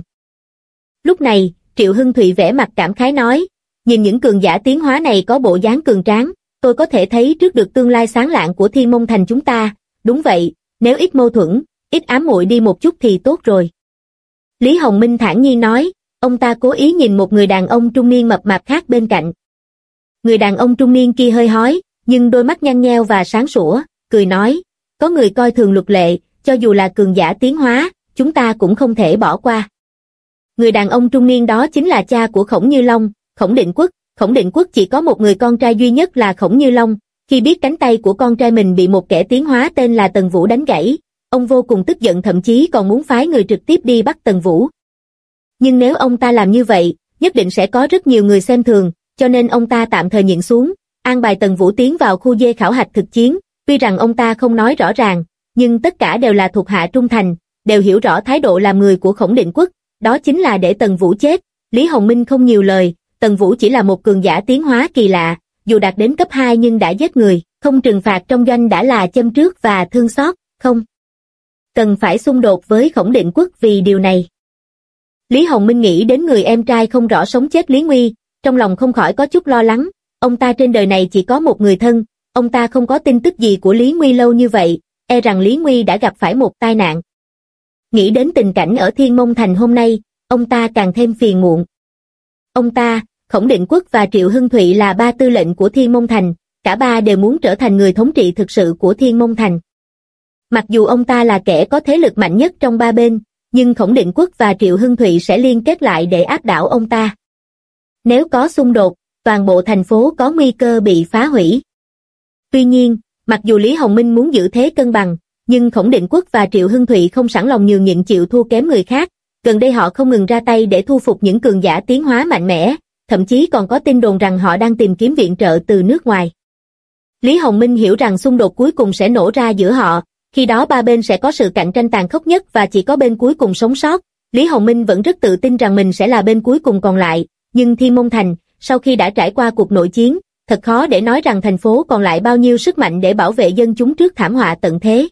Speaker 2: Lúc này, Triệu Hưng Thụy vẻ mặt cảm khái nói, nhìn những cường giả tiến hóa này có bộ dáng cường tráng, tôi có thể thấy trước được tương lai sáng lạng của Thiên Môn Thành chúng ta, đúng vậy, nếu ít mâu thuẫn, ít ám muội đi một chút thì tốt rồi. Lý Hồng Minh thản nhiên nói, ông ta cố ý nhìn một người đàn ông trung niên mập mạp khác bên cạnh. Người đàn ông trung niên kia hơi hói, nhưng đôi mắt nhăn nheo và sáng sủa, cười nói, có người coi thường luật lệ, cho dù là cường giả tiến hóa, chúng ta cũng không thể bỏ qua. Người đàn ông trung niên đó chính là cha của Khổng Như Long, Khổng Định Quốc. Khổng Định Quốc chỉ có một người con trai duy nhất là Khổng Như Long, khi biết cánh tay của con trai mình bị một kẻ tiến hóa tên là Tần Vũ đánh gãy, ông vô cùng tức giận, thậm chí còn muốn phái người trực tiếp đi bắt Tần Vũ. Nhưng nếu ông ta làm như vậy, nhất định sẽ có rất nhiều người xem thường, cho nên ông ta tạm thời nhịn xuống, an bài Tần Vũ tiến vào khu dê khảo hạch thực chiến, tuy rằng ông ta không nói rõ ràng, nhưng tất cả đều là thuộc hạ trung thành, đều hiểu rõ thái độ làm người của Khổng Định Quốc, đó chính là để Tần Vũ chết. Lý Hồng Minh không nhiều lời, Tần Vũ chỉ là một cường giả tiến hóa kỳ lạ, dù đạt đến cấp 2 nhưng đã giết người, không trừng phạt trong doanh đã là châm trước và thương xót, không cần phải xung đột với Khổng Định Quốc vì điều này. Lý Hồng Minh nghĩ đến người em trai không rõ sống chết Lý Nguy, trong lòng không khỏi có chút lo lắng, ông ta trên đời này chỉ có một người thân, ông ta không có tin tức gì của Lý Nguy lâu như vậy, e rằng Lý Nguy đã gặp phải một tai nạn. Nghĩ đến tình cảnh ở Thiên Môn Thành hôm nay, ông ta càng thêm phiền muộn. Ông ta, Khổng Định Quốc và Triệu Hưng Thụy là 3 tư lệnh của Thiên Môn Thành, cả 3 đều muốn trở thành người thống trị thực sự của Thiên Môn Thành. Mặc dù ông ta là kẻ có thế lực mạnh nhất trong 3 bên, nhưng Khổng Định Quốc và Triệu Hưng Thụy sẽ liên kết lại để áp đảo ông ta. Nếu có xung đột, toàn bộ thành phố có nguy cơ bị phá hủy. Tuy nhiên, mặc dù Lý Hồng Minh muốn giữ thế cân bằng, nhưng Khổng Định Quốc và Triệu Hưng Thụy không sẵn lòng nhường nhịn chịu thua kém người khác, gần đây họ không ngừng ra tay để thu phục những cường giả tiến hóa mạnh mẽ, thậm chí còn có tin đồn rằng họ đang tìm kiếm viện trợ từ nước ngoài. Lý Hồng Minh hiểu rằng xung đột cuối cùng sẽ nổ ra giữa họ, khi đó 3 bên sẽ có sự cạnh tranh tàn khốc nhất và chỉ có bên cuối cùng sống sót. Lý Hồng Minh vẫn rất tự tin rằng mình sẽ là bên cuối cùng còn lại, nhưng Thiên Môn Thành, sau khi đã trải qua cuộc nội chiến, thật khó để nói rằng thành phố còn lại bao nhiêu sức mạnh để bảo vệ dân chúng trước thảm họa tận thế.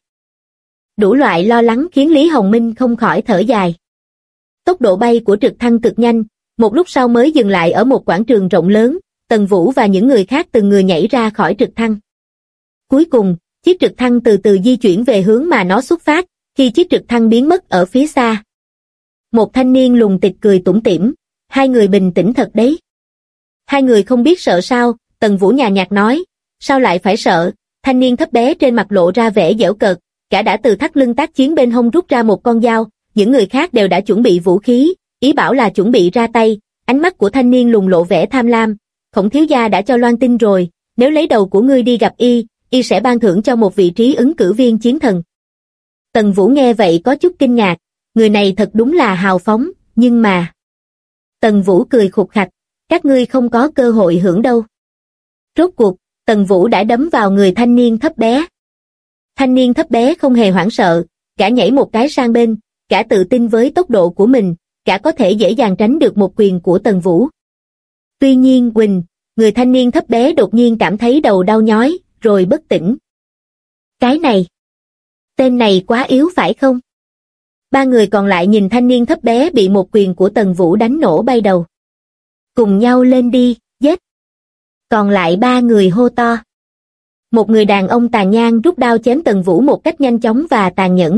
Speaker 2: Đủ loại lo lắng khiến Lý Hồng Minh không khỏi thở dài. Tốc độ bay của trực thăng cực nhanh, một lúc sau mới dừng lại ở một quảng trường rộng lớn, Tần Vũ và những người khác từng người nhảy ra khỏi trực thăng. Cuối cùng, chiếc trực thăng từ từ di chuyển về hướng mà nó xuất phát, khi chiếc trực thăng biến mất ở phía xa. Một thanh niên lùn tịt cười tủm tỉm, hai người bình tĩnh thật đấy. Hai người không biết sợ sao, Tần Vũ nhàn nhạt nói, sao lại phải sợ, thanh niên thấp bé trên mặt lộ ra vẻ giễu cợt, cả đã từ thắt lưng tác chiến bên hông rút ra một con dao, những người khác đều đã chuẩn bị vũ khí, ý bảo là chuẩn bị ra tay, ánh mắt của thanh niên lùn lộ vẻ tham lam, Khổng thiếu gia đã cho loan tin rồi, nếu lấy đầu của ngươi đi gặp y sẽ ban thưởng cho một vị trí ứng cử viên chiến thần. Tần Vũ nghe vậy có chút kinh ngạc, người này thật đúng là hào phóng, nhưng mà... Tần Vũ cười khục khạch, các ngươi không có cơ hội hưởng đâu. Rốt cuộc, Tần Vũ đã đấm vào người thanh niên thấp bé. Thanh niên thấp bé không hề hoảng sợ, gã nhảy một cái sang bên, gã tự tin với tốc độ của mình, gã có thể dễ dàng tránh được một quyền của Tần Vũ. Tuy nhiên Quỳnh, người thanh niên thấp bé đột nhiên cảm thấy đầu đau nhói, rồi bất tỉnh. Cái này, tên này quá yếu phải không? Ba người còn lại nhìn thanh niên thấp bé bị một quyền của Tần Vũ đánh nổ bay đầu. Cùng nhau lên đi, giết. Còn lại ba người hô to. Một người đàn ông tàn nhang rút đao chém Tần Vũ một cách nhanh chóng và tàn nhẫn.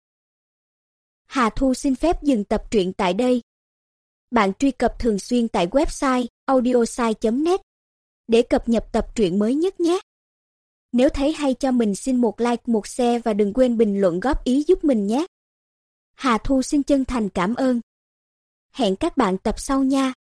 Speaker 3: Hà Thu xin phép dừng tập truyện tại đây. Bạn truy cập thường xuyên tại website audiosai.net để cập nhật tập truyện mới nhất nhé. Nếu thấy hay cho mình xin một like, một share và đừng quên bình luận góp ý giúp mình nhé. Hà Thu xin chân thành cảm ơn. Hẹn các bạn tập sau nha.